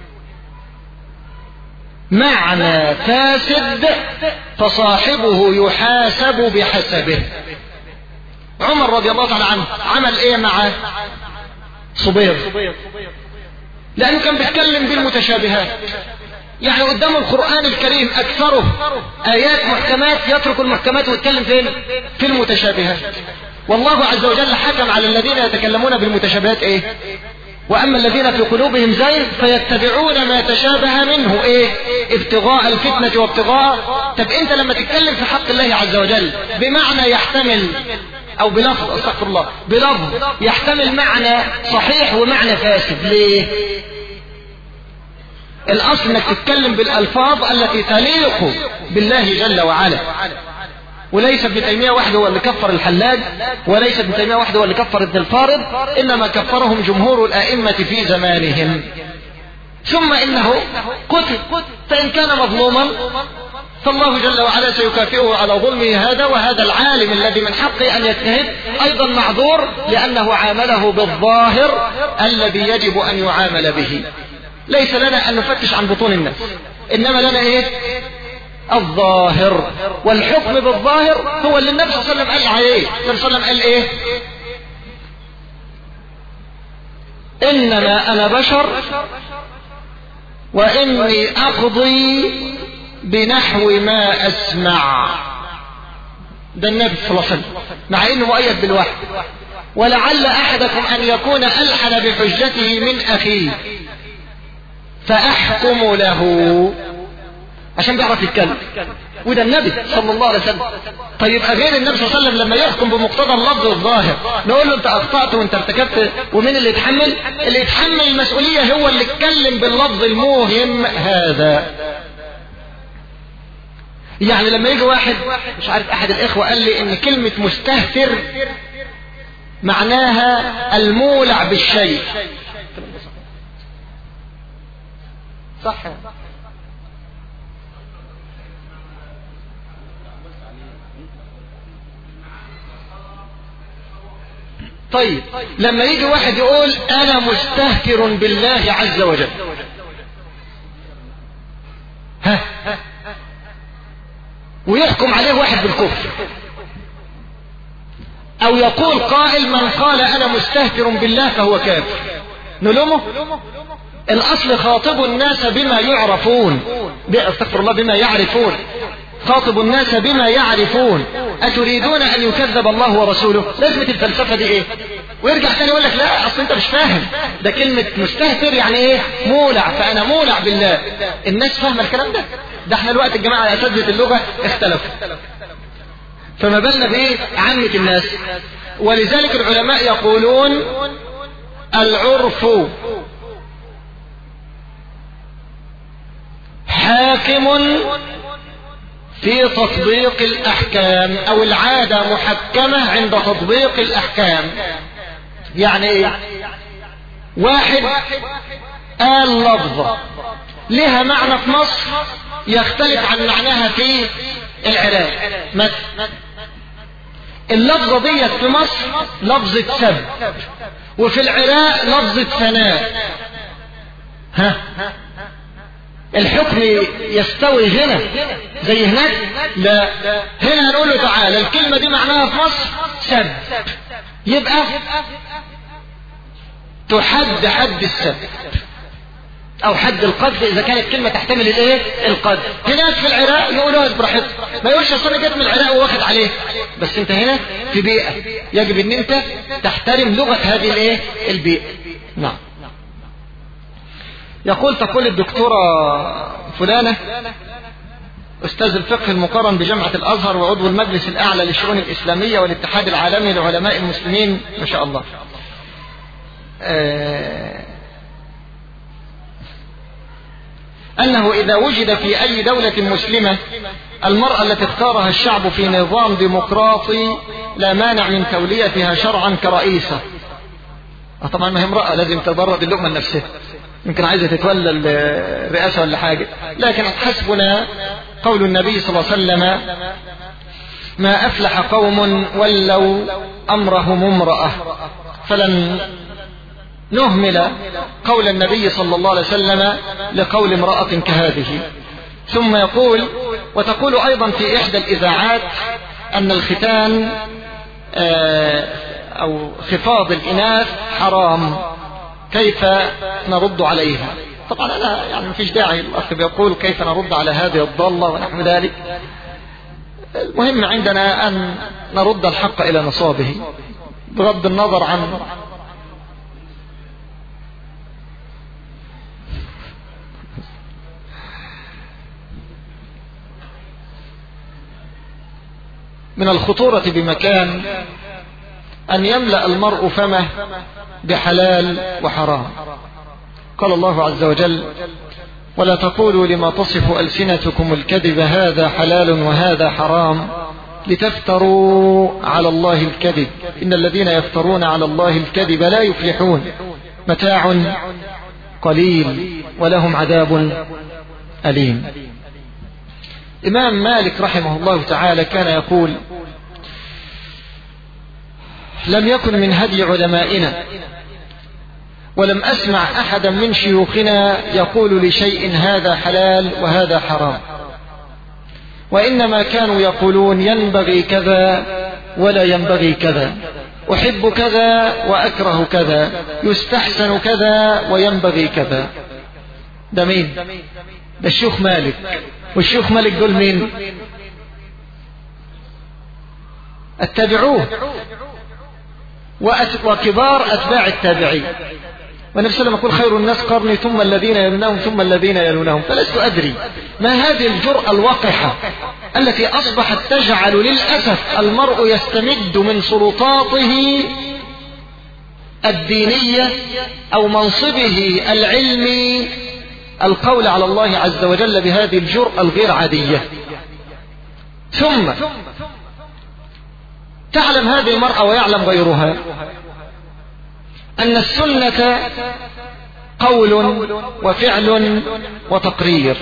معنى فاسد فصاحبه يحاسب بحسبه. عمر رضي الله تعالى عنه عمل ايه مع صبير؟ لأنه كان بيتكلم بالمتشابهات. يعني قدام القرآن الكريم أكثره آيات محكمات، يترك المحكمات ويتكلم فين؟ في المتشابهات. والله عز وجل حكم على الذين يتكلمون بالمتشابهات ايه؟ وأما الذين في قلوبهم زيغ فيتبعون ما تشابه منه ايه؟ ابتغاء الفتنة وابتغاء. طب انت لما تتكلم في حق الله عز وجل بمعنى يحتمل، او بلفظ استغفر الله، بلفظ يحتمل معنى صحيح ومعنى فاسد، ليه؟ الاصل انك تتكلم بالالفاظ التي تليق بالله جل وعلا. وليس ابن تيمية وحده هو اللي كفر الحلاج، وليس ابن تيمية وحده هو اللي كفر ابن الفارض، انما كفرهم جمهور الائمة في زمانهم. ثم انه قتل، فان كان مظلوما فالله جل وعلا سيكافئه على ظلمه هذا. وهذا العالم الذي من حقه ان يجتهد ايضا معذور، لانه عامله بالظاهر الذي يجب ان يعامل به. ليس لنا ان نفتش عن بطون الناس، انما لنا ايه؟ الظاهر. والحكم بالظاهر هو اللي النبي صلى الله عليه وسلم قال عليه. النبي صلى الله عليه وسلم قال ايه؟ انما انا بشر واني اقضي بنحو ما اسمع. ده النبي صلى الله عليه وسلم مع انه مؤيد بالوحي. ولعل احدكم ان يكون الحن بحجته من اخيه فاحكم له، عشان بيعرف يتكلم. وده النبي صلى الله عليه وسلم. طيب غير النبي صلى الله عليه وسلم لما يحكم بمقتضى اللفظ الظاهر نقول له انت اخطأت وانت ارتكبت، ومين اللي يتحمل؟ اللي يتحمل المسؤولية هو اللي اتكلم باللفظ الموهم هذا. يعني لما يجي واحد، مش عارف، احد الاخوة قال لي ان كلمة مستهتر معناها المولع بالشيء. صح؟ طيب لما يجي واحد يقول انا مستهتر بالله عز وجل، ويحكم عليه واحد بالكفر، او يقول قائل من قال انا مستهتر بالله فهو كافر، نلومه؟ الاصل خاطب الناس بما يعرفون، استغفر الله، بما يعرفون. خاطب الناس بما يعرفون. أتريدون أن يكذب الله ورسوله؟ لازمة الفلسفة دي إيه؟ ويرجع ثاني يقول لك لا أصل أنت مش فاهم، ده كلمة مستهتر يعني إيه؟ مولع، فأنا مولع بالله. الناس فاهمة الكلام ده؟ ده احنا الوقت الجماعة أساتذة اللغة اختلفوا، فما بالنا بإيه؟ عامة الناس. ولذلك العلماء يقولون العرف حاكم في تطبيق الأحكام، أو العادة محكمة عند تطبيق الأحكام. يعني إيه؟ واحد قال لفظة لها معنى في مصر يختلف عن معناها في العراق مثلا. اللفظة دي في مصر لفظة سب، وفي العراق لفظة ثناء. الحكم يستوي هنا زي هناك؟ لا. هنا هنقول له تعالى الكلمة دي معناها في مصر سب، يبقى تحد حد السب او حد القذف اذا كانت كلمة تحتمل الايه؟ القذف. هناك في العراق يقولوها براحتك، ما يقولش اصل انا جيت من العراق وواخد عليه، بس انت هنا في بيئة يجب ان انت تحترم لغة هذه الايه؟ البيئة. نعم. تقول الدكتورة فلانة أستاذ الفقه المقارن بجامعة الأزهر وعضو المجلس الأعلى للشؤون الإسلامية والاتحاد العالمي لعلماء المسلمين، ما شاء الله، أنه إذا وجد في أي دولة مسلمة المرأة التي اختارها الشعب في نظام ديمقراطي لا مانع من توليتها شرعا كرئيسة. طبعا ما هي امرأة لازم تضرب اللقمة لنفسها، يمكن عايزة تتولى الرئاسة ولا حاجة، لكن حسبنا قول النبي صلى الله عليه وسلم ما أفلح قوم ولوا أمرهم امرأة، فلن نهمل قول النبي صلى الله عليه وسلم لقول امرأة كهذه. ثم يقول وتقول أيضا في إحدى الإذاعات أن الختان أو خفاض الإناث حرام، كيف نرد عليها؟ طبعا أنا يعني مفيش داعي، الأخ بيقول كيف نرد على هذه الضالة ونحو ذلك. المهم عندنا أن نرد الحق إلى نصابه بغض النظر عن من الخطورة بمكان أن يملأ المرء فمه بحلال وحرام. قال الله عز وجل: ولا تقولوا لما تصف ألسنتكم الكذب هذا حلال وهذا حرام لتفتروا على الله الكذب إن الذين يفترون على الله الكذب لا يفلحون متاع قليل ولهم عذاب أليم. إمام مالك رحمه الله تعالى كان يقول: لم يكن من هدي علمائنا ولم أسمع أحدا من شيوخنا يقول لشيء هذا حلال وهذا حرام، وإنما كانوا يقولون ينبغي كذا ولا ينبغي كذا، أحب كذا وأكره كذا، يستحسن كذا وينبغي كذا. ده مين؟ ده الشيخ مالك. والشيخ مالك دول مين؟ اتبعوه وكبار أتباع التابعين. والنبي صلى الله عليه وسلم يقول: خير الناس قرني ثم الذين يلونهم ثم الذين يلونهم. فلست أدري ما هذه الجرأة الوقحة التي أصبحت تجعل للأسف المرء يستمد من سلطاته الدينية أو منصبه العلمي القول على الله عز وجل بهذه الجرأة الغير عادية. ثم تعلم هذه المرأة ويعلم غيرها أن السنة قول وفعل وتقرير،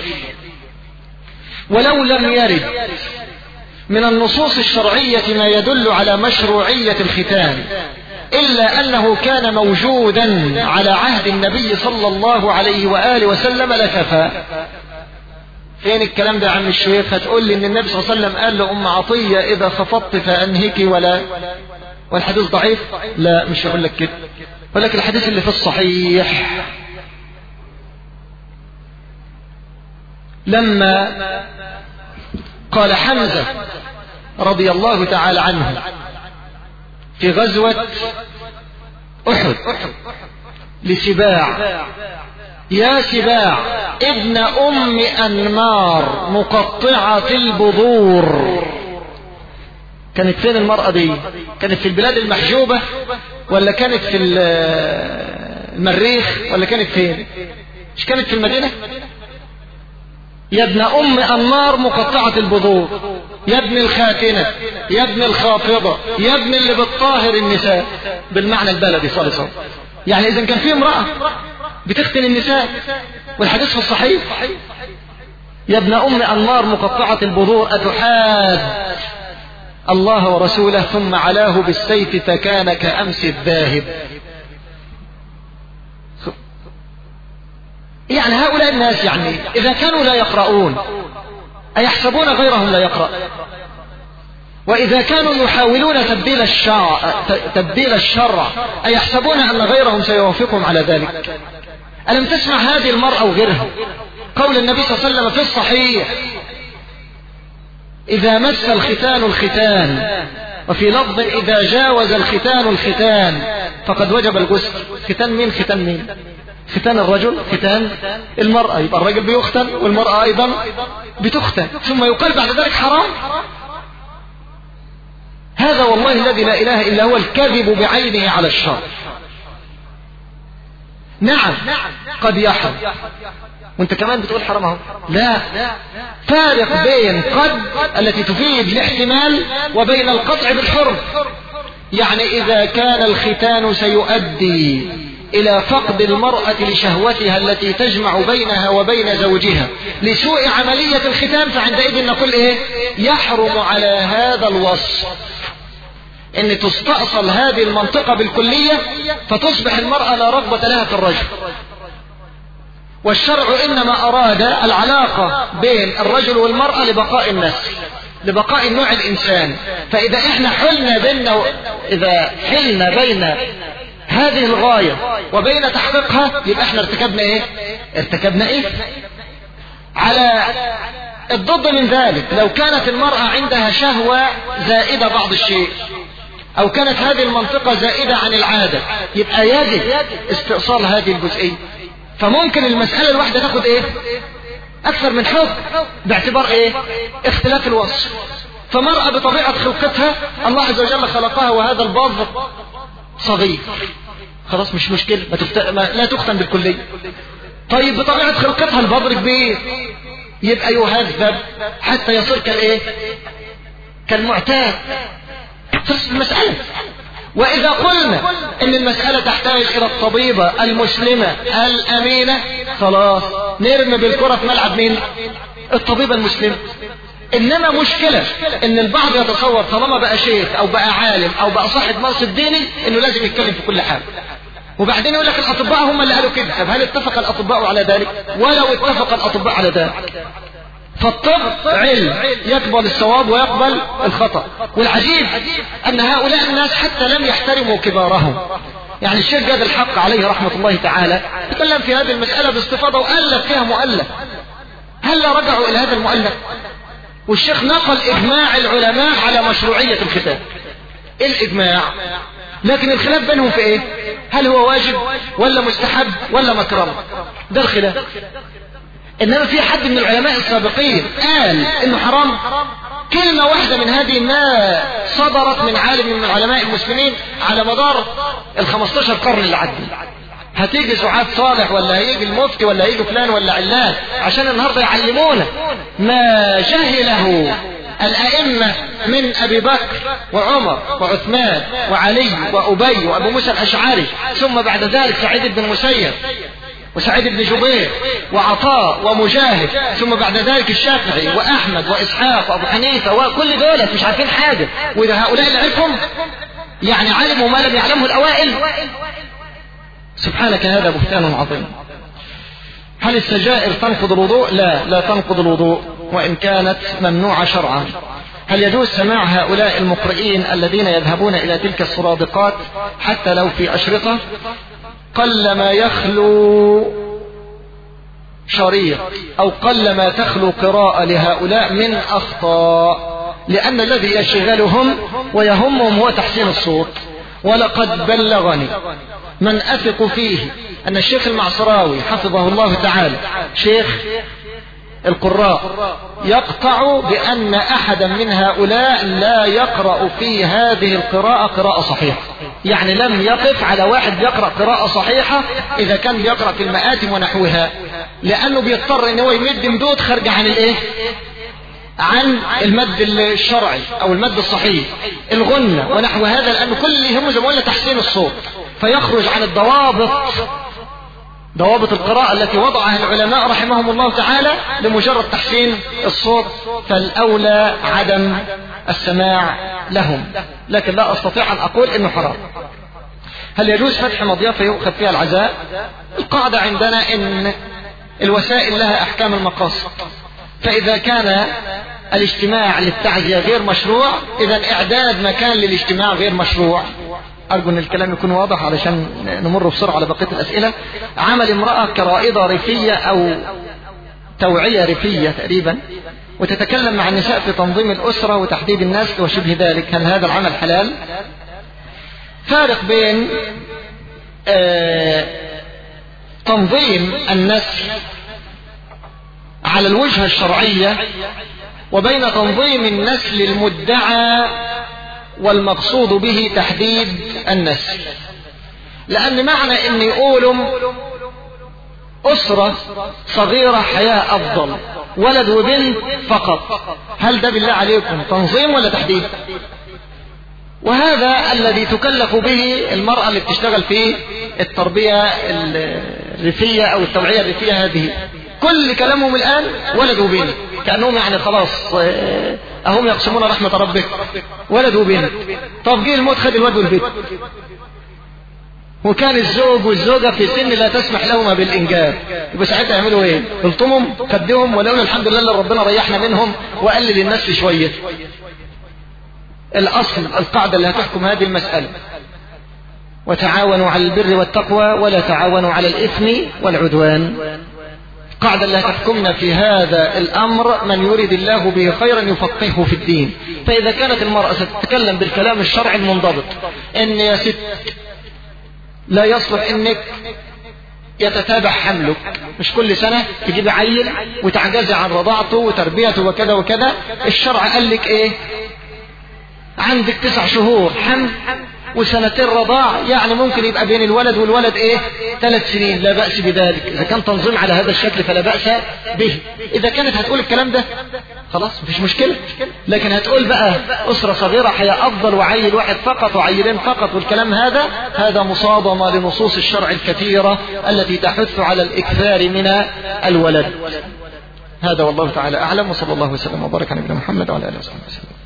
ولو لم يرد من النصوص الشرعية ما يدل على مشروعية الختان إلا أنه كان موجودا على عهد النبي صلى الله عليه وآله وسلم لكفى. فين الكلام ده يا عم الشيخ؟ هتقول لي ان النبي صلى الله عليه وسلم قال لأم عطية إذا خفضت فأنهك والحديث ضعيف؟ لا، مش هقول لك كده، ولكن الحديث اللي في الصحيح لما قال حمزة رضي الله تعالى عنه في غزوة أحد لسباع: يا سباع ابن أم أنمار مقطعة البذور. كانت فين المرأة دي؟ كانت في البلاد المحجوبة ولا كانت في المريخ ولا كانت فين؟ مش كانت في المدينة؟ يا ابن أم أنمار مقطعة البذور، يا ابن الخاتنة، يا ابن الخافضة، يا ابن اللي بتطاهر النساء بالمعنى البلدي صالصا. يعني إذن كان في امرأة بتختن النساء والحديث في الصحيح: يا ابن أم أنمار مقطعة البذور أتحاد الله ورسوله ثم علاه بالسيف فكان كأمس الذاهب. يعني هؤلاء الناس يعني إذا كانوا لا يقرؤون أيحسبون غيرهم لا يقرأ؟ وإذا كانوا يحاولون تبديل الشرع أيحسبون أن غيرهم سيوافقهم على ذلك؟ ألم تسمع هذه المرأة وغيرها قول النبي صلى الله عليه وسلم في الصحيح: إذا مس الختان الختان، وفي لفظ إذا جاوز الختان الختان فقد وجب الغسل. ختان مين؟ ختان مين؟ ختان الرجل، ختان المرأة. يبقى الرجل بيختن والمرأة أيضا بتختن، ثم يقال بعد ذلك حرام. هذا والله الذي لا إله إلا هو الكذب بعينه على الشر. نعم قد يحرم وانت كمان بتقول حرام اهو. لا، فارق بين قد التي تفيد الاحتمال وبين القطع بالحرم. يعني إذا كان الختان سيؤدي إلى فقد المرأة لشهوتها التي تجمع بينها وبين زوجها لسوء عملية الختان، فعندئذ نقول إيه؟ يحرم على هذا الوصف. ان تستأصل هذه المنطقة بالكلية فتصبح المرأة لا رغبة لها في الرجل. والشرع إنما أراد العلاقة بين الرجل والمرأة لبقاء النسل، لبقاء النوع الإنساني. فإذا إحنا إذا حلنا بين هذه الغاية وبين تحقيقها يبقى إحنا ارتكبنا إيه؟ على الضد من ذلك، لو كانت المرأة عندها شهوة زائدة بعض الشيء، أو كانت هذه المنطقة زائدة عن العادة، يبقى يجب استئصال هذه الجزئية. فممكن المسألة الواحدة تاخد أكثر من حكم باعتبار اختلاف الوصف. فمرأة بطبيعة خلقتها الله عز وجل خلقها وهذا البذر صغير، خلاص مش مشكلة، لا تختم بالكلية. طيب بطبيعة خلقتها البذر كبير، يبقى يهذب حتى يصير كالمعتاد. تصل المسألة. وإذا قلنا إن المسألة تحتاج إلى الطبيبة المسلمة الأمينة، خلاص نرمي بالكرة في ملعب مين؟ الطبيبة المسلمة. إنما مشكلة إن البعض يتصور طالما بقى شيخ أو بقى عالم أو بقى صاحب منصب ديني إنه لازم يتكلم في كل حاجة، وبعدين يقول لك الأطباء هم اللي قالوا كده. طب هل اتفق الأطباء على ذلك؟ ولو اتفق الأطباء على ذلك، فالطب علم يقبل الصواب ويقبل الخطأ. والعجيب أن هؤلاء الناس حتى لم يحترموا كبارهم. يعني الشيخ جاد الحق عليه رحمة الله تعالى تكلم في هذه المسألة باستفاضة وألف فيها مؤلف. هل رجعوا إلى هذا المؤلف؟ والشيخ نقل إجماع العلماء على مشروعية الختان، الإجماع، لكن الخلاف بينهم في هل هو واجب ولا مستحب ولا مكرم؟ ده الخلاف. إنما في حد من العلماء السابقين قال إنه حرام؟ كلمة واحدة من هذه ما صدرت من عالم من علماء المسلمين على مدار 15 قرن اللي عدوا. هتيجي سعاد صالح ولا هيجي المفتي ولا هيجي فلان ولا علان عشان النهاردة يعلمونا ما جهله الأئمة من أبي بكر وعمر وعثمان وعلي وأبي وأبو موسى الأشعري، ثم بعد ذلك سعيد بن المسيب وسعيد بن جبير وعطاء ومجاهد، ثم بعد ذلك الشافعي وأحمد وإسحاق وأبو حنيفة، وكل دولة مش عارفين حاجة. وإذا هؤلاء اللي عرفهم يعني علموا ما لم يعلمه الأوائل. سبحانك هذا بهتان عظيم. هل السجائر تنقض الوضوء؟ لا تنقض الوضوء وإن كانت ممنوعة شرعا. هل يجوز سماع هؤلاء المقرئين الذين يذهبون إلى تلك السرادقات حتى لو في أشرطة؟ قل ما يخلو شريط أو قل ما تخلو قراءة لهؤلاء من أخطاء، لأن الذي يشغلهم ويهمهم هو تحسين الصوت. ولقد بلغني من أثق فيه أن الشيخ المعصراوي حفظه الله تعالى شيخ القراء يقطع بأن أحدا من هؤلاء لا يقرأ في هذه القراءة قراءة صحيحة. يعني لم يقف على واحد يقرأ قراءة صحيحة إذا كان يقرأ في المآتم ونحوها، لأنه بيضطر أنه يمد مدود خارج عن عن المد الشرعي أو المد الصحيح، الغنة ونحو هذا، لأنه كل اللي يهمه زي ما قلنا تحسين الصوت، فيخرج عن ضوابط القراءة التي وضعها العلماء رحمهم الله تعالى لمجرد تحسين الصوت، فالأولى عدم السماع لهم. لكن لا أستطيع أن أقول إنه حرام. هل يجوز فتح مضيافة يؤخذ فيها العزاء؟ القاعدة عندنا إن الوسائل لها أحكام المقاصد، فإذا كان الاجتماع للتعزية غير مشروع إذا إعداد مكان للاجتماع غير مشروع. أرجو أن الكلام يكون واضح علشان نمر بسرعة على بقية الأسئلة. عمل امرأة كرائدة ريفية أو توعية ريفية تقريبا، وتتكلم مع النساء في تنظيم الأسرة وتحديد النسل وشبه ذلك، هل هذا العمل حلال؟ فارق بين تنظيم النسل على الوجهة الشرعية وبين تنظيم النسل المدعى والمقصود به تحديد النسل. لأن معنى أن يقولوا أسرة صغيرة حياة أفضل، ولد وبنت فقط، هل ده بالله عليكم تنظيم ولا تحديد؟ وهذا الذي تكلف به المرأة اللي بتشتغل في التربية الريفية أو التوعية الريفية. هذه كل كلامهم الآن ولد وبنت، كأنهم يعني خلاص أهم يقسمون رحمة ربك ولد وبنت. طب جه الموت خد الولد والبنت، وكان الزوج والزوجة في سن لا تسمح لهما بالإنجاب، يبقى ساعتها يعملوا ايه؟ الطمهم خدهم ولولا الحمد لله اللي ربنا ريحنا منهم وقلل الناس شوية. الأصل القاعدة اللي هتحكم هذه المسألة: وتعاونوا على البر والتقوى ولا تعاونوا على الإثم والعدوان. القاعدة اللي هتحكمنا في هذا الأمر: من يريد الله به خيرا يفقهه في الدين. فإذا كانت المرأة ستتكلم بالكلام الشرعي المنضبط إن يا ست لا يصلح إنك يتتابع حملك، مش كل سنة تجيب عيل وتعجزي عن رضاعته وتربيته وكذا وكذا، الشرع قال لك إيه؟ عندك 9 شهور حمل وسنتين رضاع، يعني ممكن يبقى بين الولد والولد 3 سنين، لا بأس بذلك. إذا كان تنظيم على هذا الشكل فلا بأس به. إذا كانت هتقول الكلام ده خلاص مفيش مشكلة، لكن هتقول بقى أسرة صغيرة هي أفضل وعيل واحد فقط وعيلين فقط والكلام هذا مصادمة لنصوص الشرع الكثيرة التي تحث على الإكثار من الولد. هذا والله تعالى أعلم، وصلى الله وسلم وبارك على نبينا محمد وعلى آله وصحبه وسلم.